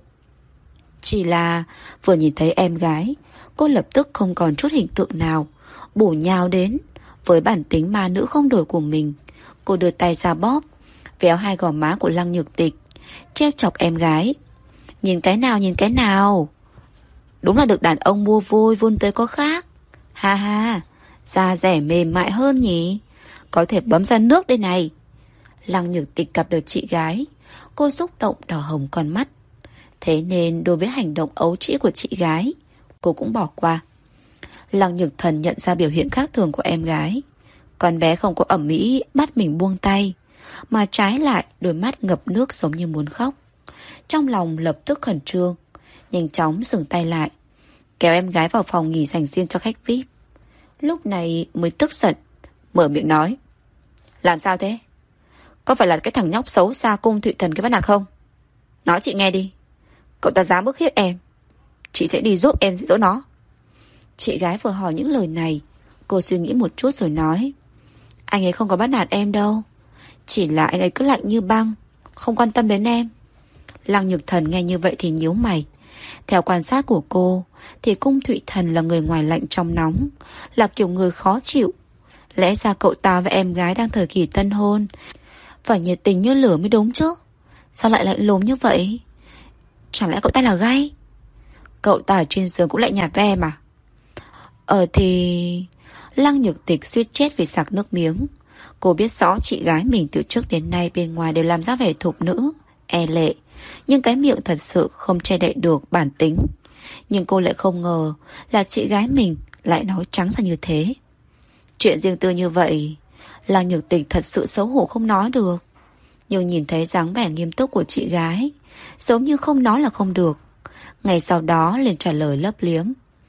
Chỉ là vừa nhìn thấy em gái, cô lập tức không còn chút hình tượng nào, bổ nhào đến. Với bản tính ma nữ không đổi của mình, cô đưa tay ra bóp, véo hai gò má của Lăng Nhược Tịch, trêu chọc em gái. Nhìn cái nào, nhìn cái nào. Đúng là được đàn ông mua vui vươn tới có khác. Ha ha, da rẻ mềm mại hơn nhỉ. Có thể bấm ra nước đây này. Lăng Nhược Tịch gặp được chị gái, cô xúc động đỏ hồng con mắt. Thế nên đối với hành động ấu trĩ của chị gái, cô cũng bỏ qua. Lăng Nhược Thần nhận ra biểu hiện khác thường của em gái. Con bé không có ẩm mỹ bắt mình buông tay, mà trái lại đôi mắt ngập nước giống như muốn khóc. Trong lòng lập tức khẩn trương, nhanh chóng dừng tay lại, kéo em gái vào phòng nghỉ dành riêng cho khách VIP. Lúc này mới tức giận, mở miệng nói: làm sao thế? Có phải là cái thằng nhóc xấu xa Cung Thụy Thần cái bắt nạt không? Nói chị nghe đi. Cậu ta dám bức hiếp em, chị sẽ đi giúp em dỗ nó. Chị gái vừa hỏi những lời này, cô suy nghĩ một chút rồi nói: anh ấy không có bắt nạt em đâu, chỉ là anh ấy cứ lạnh như băng, không quan tâm đến em. Lăng Nhược Thần nghe như vậy thì nhíu mày. Theo quan sát của cô thì Cung Thụy Thần là người ngoài lạnh trong nóng, là kiểu người khó chịu. Lẽ ra cậu ta và em gái đang thời kỳ tân hôn phải nhiệt tình như lửa mới đúng chứ. Sao lại lạnh lùng như vậy? Chẳng lẽ cậu ta là gay? Cậu ta ở trên giường cũng lạnh nhạt với em à? Thì... Lăng Nhược Tịch suýt chết vì sặc nước miếng. Cô biết rõ chị gái mình từ trước đến nay bên ngoài đều làm ra vẻ thục nữ, e lệ, nhưng cái miệng thật sự không che đậy được bản tính. Nhưng cô lại không ngờ là chị gái mình lại nói trắng ra như thế. Chuyện riêng tư như vậy, Lăng Nhược Tịch thật sự xấu hổ không nói được. Nhưng nhìn thấy dáng vẻ nghiêm túc của chị gái, giống như không nói là không được. Ngày sau đó liền trả lời lấp liếm.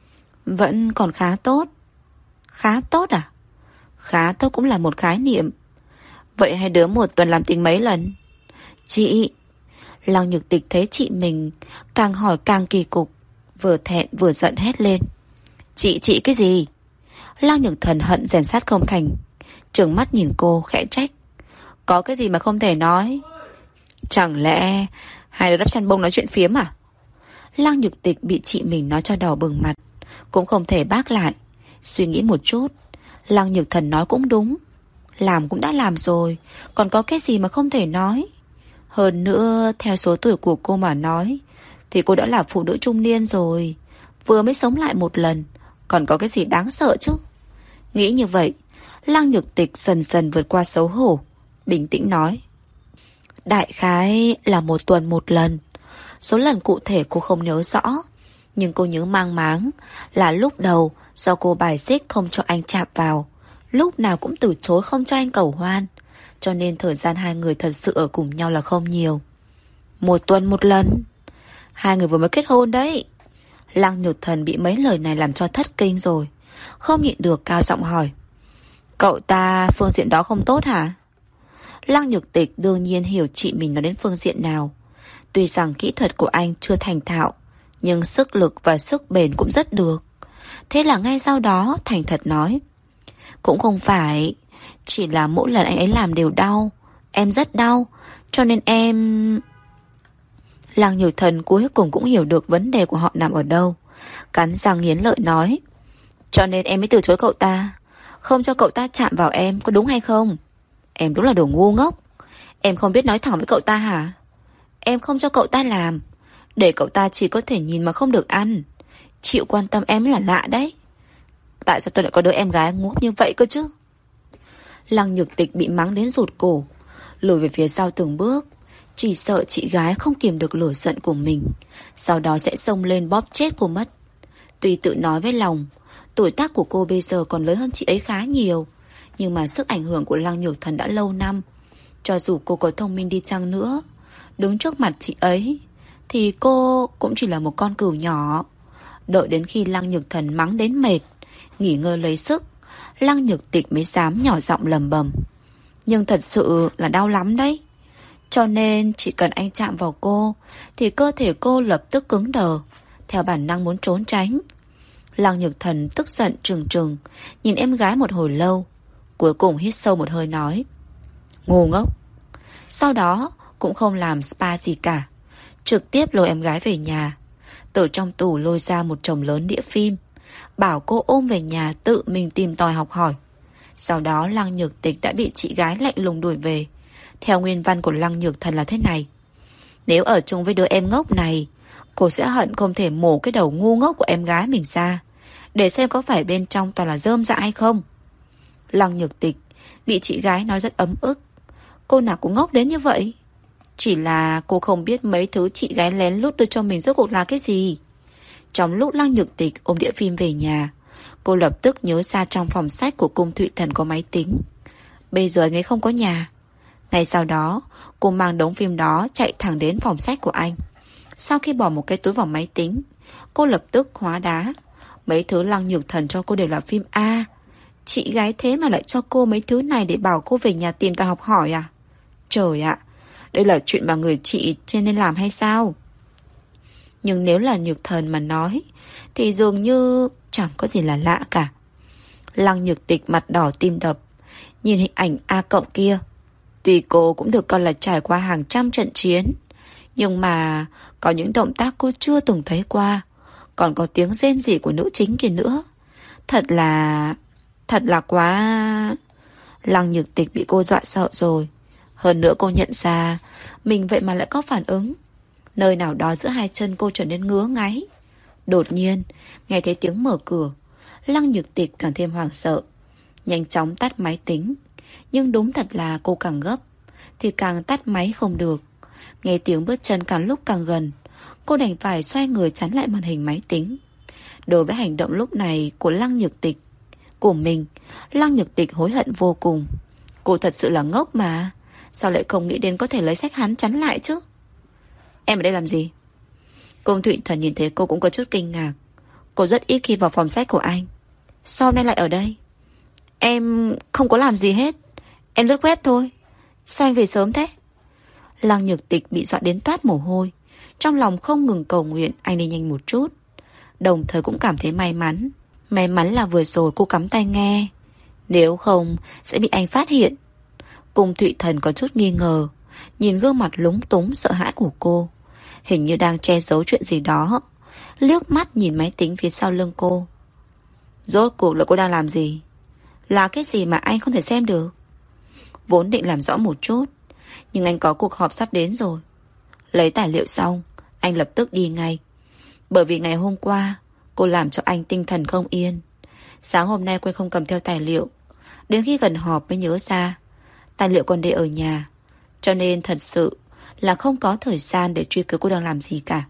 Vẫn còn khá tốt. Khá tốt à? Khá tốt cũng là một khái niệm. Vậy hai đứa một tuần làm tình mấy lần? Chị... Lăng Nhược Tịch thấy chị mình càng hỏi càng kỳ cục, vừa thẹn vừa giận hét lên. Chị cái gì? Lăng Nhược Thần hận rèn sắt không thành, trừng mắt nhìn cô khẽ trách. Có cái gì mà không thể nói? Chẳng lẽ hai đứa đắp chăn bông nói chuyện phiếm à? Lăng Nhược Tịch bị chị mình nói cho đỏ bừng mặt, cũng không thể bác lại. Suy nghĩ một chút, Lăng Nhược Thần nói cũng đúng. Làm cũng đã làm rồi, còn có cái gì mà không thể nói? Hơn nữa, theo số tuổi của cô mà nói, thì cô đã là phụ nữ trung niên rồi, vừa mới sống lại một lần, còn có cái gì đáng sợ chứ? Nghĩ như vậy, Lăng Nhược Tịch dần dần vượt qua xấu hổ, bình tĩnh nói. Đại khái là một tuần một lần. Số lần cụ thể cô không nhớ rõ, nhưng cô nhớ mang máng là lúc đầu do cô bài xích không cho anh chạm vào, lúc nào cũng từ chối không cho anh cầu hoan, cho nên thời gian hai người thật sự ở cùng nhau là không nhiều. Một tuần một lần? Hai người vừa mới kết hôn đấy. Lăng Nhược Thần bị mấy lời này làm cho thất kinh rồi, không nhịn được cao giọng hỏi. Cậu ta phương diện đó không tốt hả? Lăng Nhược Tịch đương nhiên hiểu chị mình nói đến phương diện nào. Tuy rằng kỹ thuật của anh chưa thành thạo, nhưng sức lực và sức bền cũng rất được. Thế là ngay sau đó thành thật nói. Cũng không phải, chỉ là mỗi lần anh ấy làm đều đau. Em rất đau, cho nên em... Lăng Nhược Thần cuối cùng cũng hiểu được vấn đề của họ nằm ở đâu. Cắn răng nghiến lợi nói. Cho nên em mới từ chối cậu ta, không cho cậu ta chạm vào em, có đúng hay không? Em đúng là đồ ngu ngốc. Em không biết nói thẳng với cậu ta hả? Em không cho cậu ta làm, để cậu ta chỉ có thể nhìn mà không được ăn. Chịu quan tâm em là lạ đấy. Tại sao tôi lại có đứa em gái ngốc như vậy cơ chứ? Lăng Nhược Tịch bị mắng đến rụt cổ, lùi về phía sau từng bước, chỉ sợ chị gái không kìm được lửa giận của mình, sau đó sẽ xông lên bóp chết cô mất. Tuy tự nói với lòng, tuổi tác của cô bây giờ còn lớn hơn chị ấy khá nhiều, nhưng mà sức ảnh hưởng của Lăng Nhược Thần đã lâu năm. Cho dù cô có thông minh đi chăng nữa, đứng trước mặt chị ấy thì cô cũng chỉ là một con cừu nhỏ. Đợi đến khi Lăng Nhược Thần mắng đến mệt, nghỉ ngơi lấy sức, Lăng Nhược Tịch mới dám nhỏ giọng lầm bầm. Nhưng thật sự là đau lắm đấy. Cho nên chỉ cần anh chạm vào cô thì cơ thể cô lập tức cứng đờ, theo bản năng muốn trốn tránh. Lăng Nhược Thần tức giận trừng trừng nhìn em gái một hồi lâu, cuối cùng hít sâu một hơi nói. Ngu ngốc. Sau đó cũng không làm spa gì cả, trực tiếp lôi em gái về nhà. Từ trong tủ lôi ra một chồng lớn đĩa phim, bảo cô ôm về nhà tự mình tìm tòi học hỏi. Sau đó Lăng Nhược Tịch đã bị chị gái lạnh lùng đuổi về. Theo nguyên văn của Lăng Nhược Thần là thế này. Nếu ở chung với đứa em ngốc này, cô sẽ hận không thể mổ cái đầu ngu ngốc của em gái mình ra, để xem có phải bên trong toàn là rơm rạ hay không. Lăng Nhược Tịch bị chị gái nói rất ấm ức. Cô nào cũng ngốc đến như vậy. Chỉ là cô không biết mấy thứ chị gái lén lút đưa cho mình rốt cuộc là cái gì. Trong lúc Lăng Nhược Tịch ôm đĩa phim về nhà, cô lập tức nhớ ra trong phòng sách của cung Thụy Thần có máy tính. Bây giờ anh ấy không có nhà. Ngay sau đó cô mang đống phim đó chạy thẳng đến phòng sách của anh. Sau khi bỏ một cái túi vào máy tính, cô lập tức khóa đá. Mấy thứ Lăng Nhược Thần cho cô đều là phim A. Chị gái thế mà lại cho cô mấy thứ này để bảo cô về nhà tìm tòi học hỏi à? Trời ạ, đây là chuyện mà người chị trên nên làm hay sao? Nhưng nếu là Nhược Thần mà nói thì dường như chẳng có gì là lạ cả. Lăng Nhược Tịch mặt đỏ tim đập, nhìn hình ảnh A cộng kia. Tuy cô cũng được coi là trải qua hàng trăm trận chiến, nhưng mà có những động tác cô chưa từng thấy qua, còn có tiếng rên rỉ của nữ chính kia nữa. Thật là quá... Lăng Nhược Tịch bị cô dọa sợ rồi. Hơn nữa cô nhận ra mình vậy mà lại có phản ứng. Nơi nào đó giữa hai chân cô trở nên ngứa ngáy. Đột nhiên nghe thấy tiếng mở cửa, Lăng Nhược Tịch càng thêm hoảng sợ, nhanh chóng tắt máy tính. Nhưng đúng thật là cô càng gấp thì càng tắt máy không được. Nghe tiếng bước chân càng lúc càng gần, Cô đành phải xoay người chắn lại màn hình máy tính. Đối với hành động lúc này của Lăng Nhược Tịch của mình, Lăng Nhược Tịch hối hận vô cùng. Cô thật sự là ngốc mà. Sao lại không nghĩ đến có thể lấy sách hắn chắn lại chứ? Em ở đây làm gì? Cung Thụy Thần nhìn thấy cô cũng có chút kinh ngạc. Cô rất ít khi vào phòng sách của anh. Sao hôm nay lại ở đây? Em không có làm gì hết. Em lướt web thôi. Sao anh về sớm thế? Lăng Nhược Tịch bị dọa đến toát mồ hôi. Trong lòng không ngừng cầu nguyện anh đi nhanh một chút. Đồng thời cũng cảm thấy may mắn. May mắn là vừa rồi cô cắm tai nghe. Nếu không sẽ bị anh phát hiện. Cung Thụy Thần có chút nghi ngờ. Nhìn gương mặt lúng túng sợ hãi của cô, hình như đang che giấu chuyện gì đó. Liếc mắt nhìn máy tính phía sau lưng cô. Rốt cuộc là cô đang làm gì? Là cái gì mà anh không thể xem được? Vốn định làm rõ một chút, nhưng anh có cuộc họp sắp đến rồi. Lấy tài liệu xong, anh lập tức đi ngay. Bởi vì ngày hôm qua cô làm cho anh tinh thần không yên. Sáng hôm nay quên không cầm theo tài liệu. Đến khi gần họp mới nhớ ra tài liệu còn để ở nhà. Cho nên thật sự là không có thời gian để truy cứu cô đang làm gì cả.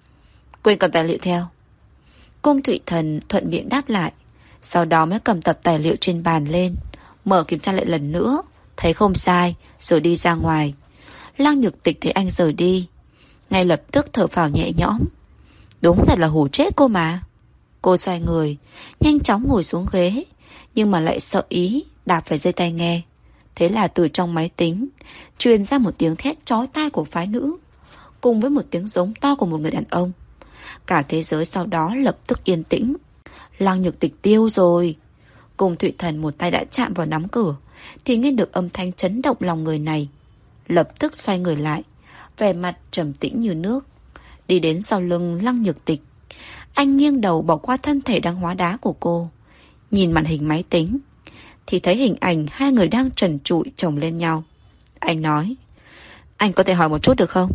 Quên cầm tài liệu theo. Cung Thụy Thần thuận miệng đáp lại. Sau đó mới cầm tập tài liệu trên bàn lên, mở kiểm tra lại lần nữa, thấy không sai, rồi đi ra ngoài. Lăng Nhược Tịch thấy anh rời đi, ngay lập tức thở phào nhẹ nhõm. Đúng thật là hù chết cô mà. Cô xoay người, nhanh chóng ngồi xuống ghế, nhưng mà lại sợ ý đạp phải dây tai nghe. Thế là từ trong máy tính truyền ra một tiếng thét chói tai của phái nữ, cùng với một tiếng giống to của một người đàn ông. Cả thế giới sau đó lập tức yên tĩnh. Lăng Nhược Tịch tiêu rồi. Cung Thụy Thần một tay đã chạm vào nắm cửa, thì nghe được âm thanh chấn động lòng người này. Lập tức xoay người lại, vẻ mặt trầm tĩnh như nước, đi đến sau lưng Lăng Nhược Tịch. Anh nghiêng đầu bỏ qua thân thể đang hóa đá của cô, nhìn màn hình máy tính, thì thấy hình ảnh hai người đang trần trụi chồng lên nhau. Anh nói, anh có thể hỏi một chút được không?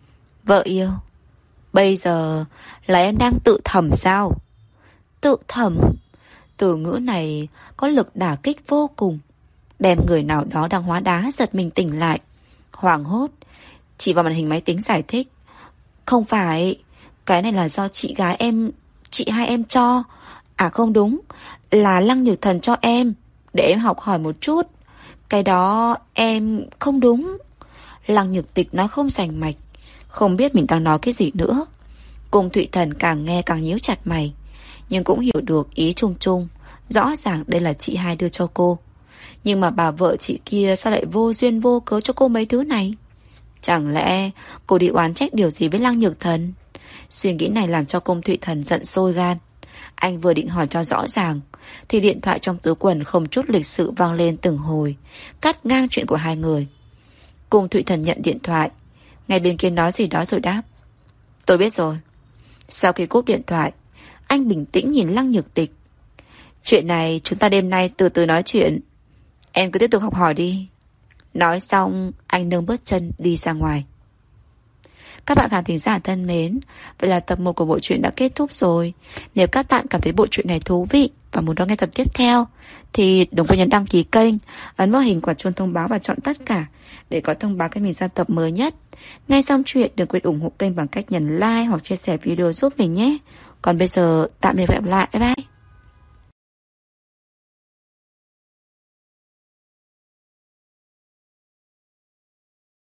Vợ yêu, bây giờ là em đang tự thẩm sao? Tự thẩm? Từ ngữ này có lực đả kích vô cùng, đem người nào đó đang hóa đá giật mình tỉnh lại, hoảng hốt chỉ vào màn hình máy tính giải thích. Không phải, cái này là do chị gái em, chị hai em cho. À không đúng, là Lăng Nhược Thần cho em, để em học hỏi một chút. Cái đó em không đúng. Lăng Nhược Tịch nói không rành mạch, không biết mình đang nói cái gì nữa. Cung Thụy Thần càng nghe càng nhíu chặt mày, nhưng cũng hiểu được ý chung chung. Rõ ràng đây là chị hai đưa cho cô, nhưng mà bà vợ chị kia sao lại vô duyên vô cớ cho cô mấy thứ này? Chẳng lẽ cô đi oán trách điều gì với Lăng Nhược Thần? Suy nghĩ này làm cho Cung Thụy Thần giận sôi gan. Anh vừa định hỏi cho rõ ràng, thì điện thoại trong túi quần không chút lịch sự vang lên từng hồi, cắt ngang chuyện của hai người. Cung Thụy Thần nhận điện thoại, ngay bên kia nói gì đó rồi đáp, tôi biết rồi. Sau khi cúp điện thoại, anh bình tĩnh nhìn Lăng Nhược Tịch. Chuyện này chúng ta đêm nay từ từ nói chuyện, em cứ tiếp tục học hỏi đi. Nói xong, anh nâng bước chân đi ra ngoài. Các bạn khán thính giả thân mến, vậy là tập 1 của bộ truyện đã kết thúc rồi. Nếu các bạn cảm thấy bộ truyện này thú vị và muốn đón nghe tập tiếp theo, thì đừng quên nhấn đăng ký kênh, ấn vào hình quả chuông thông báo và chọn tất cả để có thông báo khi mình ra tập mới nhất. Nghe xong chuyện đừng quên ủng hộ kênh bằng cách nhấn like hoặc chia sẻ video giúp mình nhé. Còn bây giờ tạm biệt và hẹn gặp lại. Bye bye.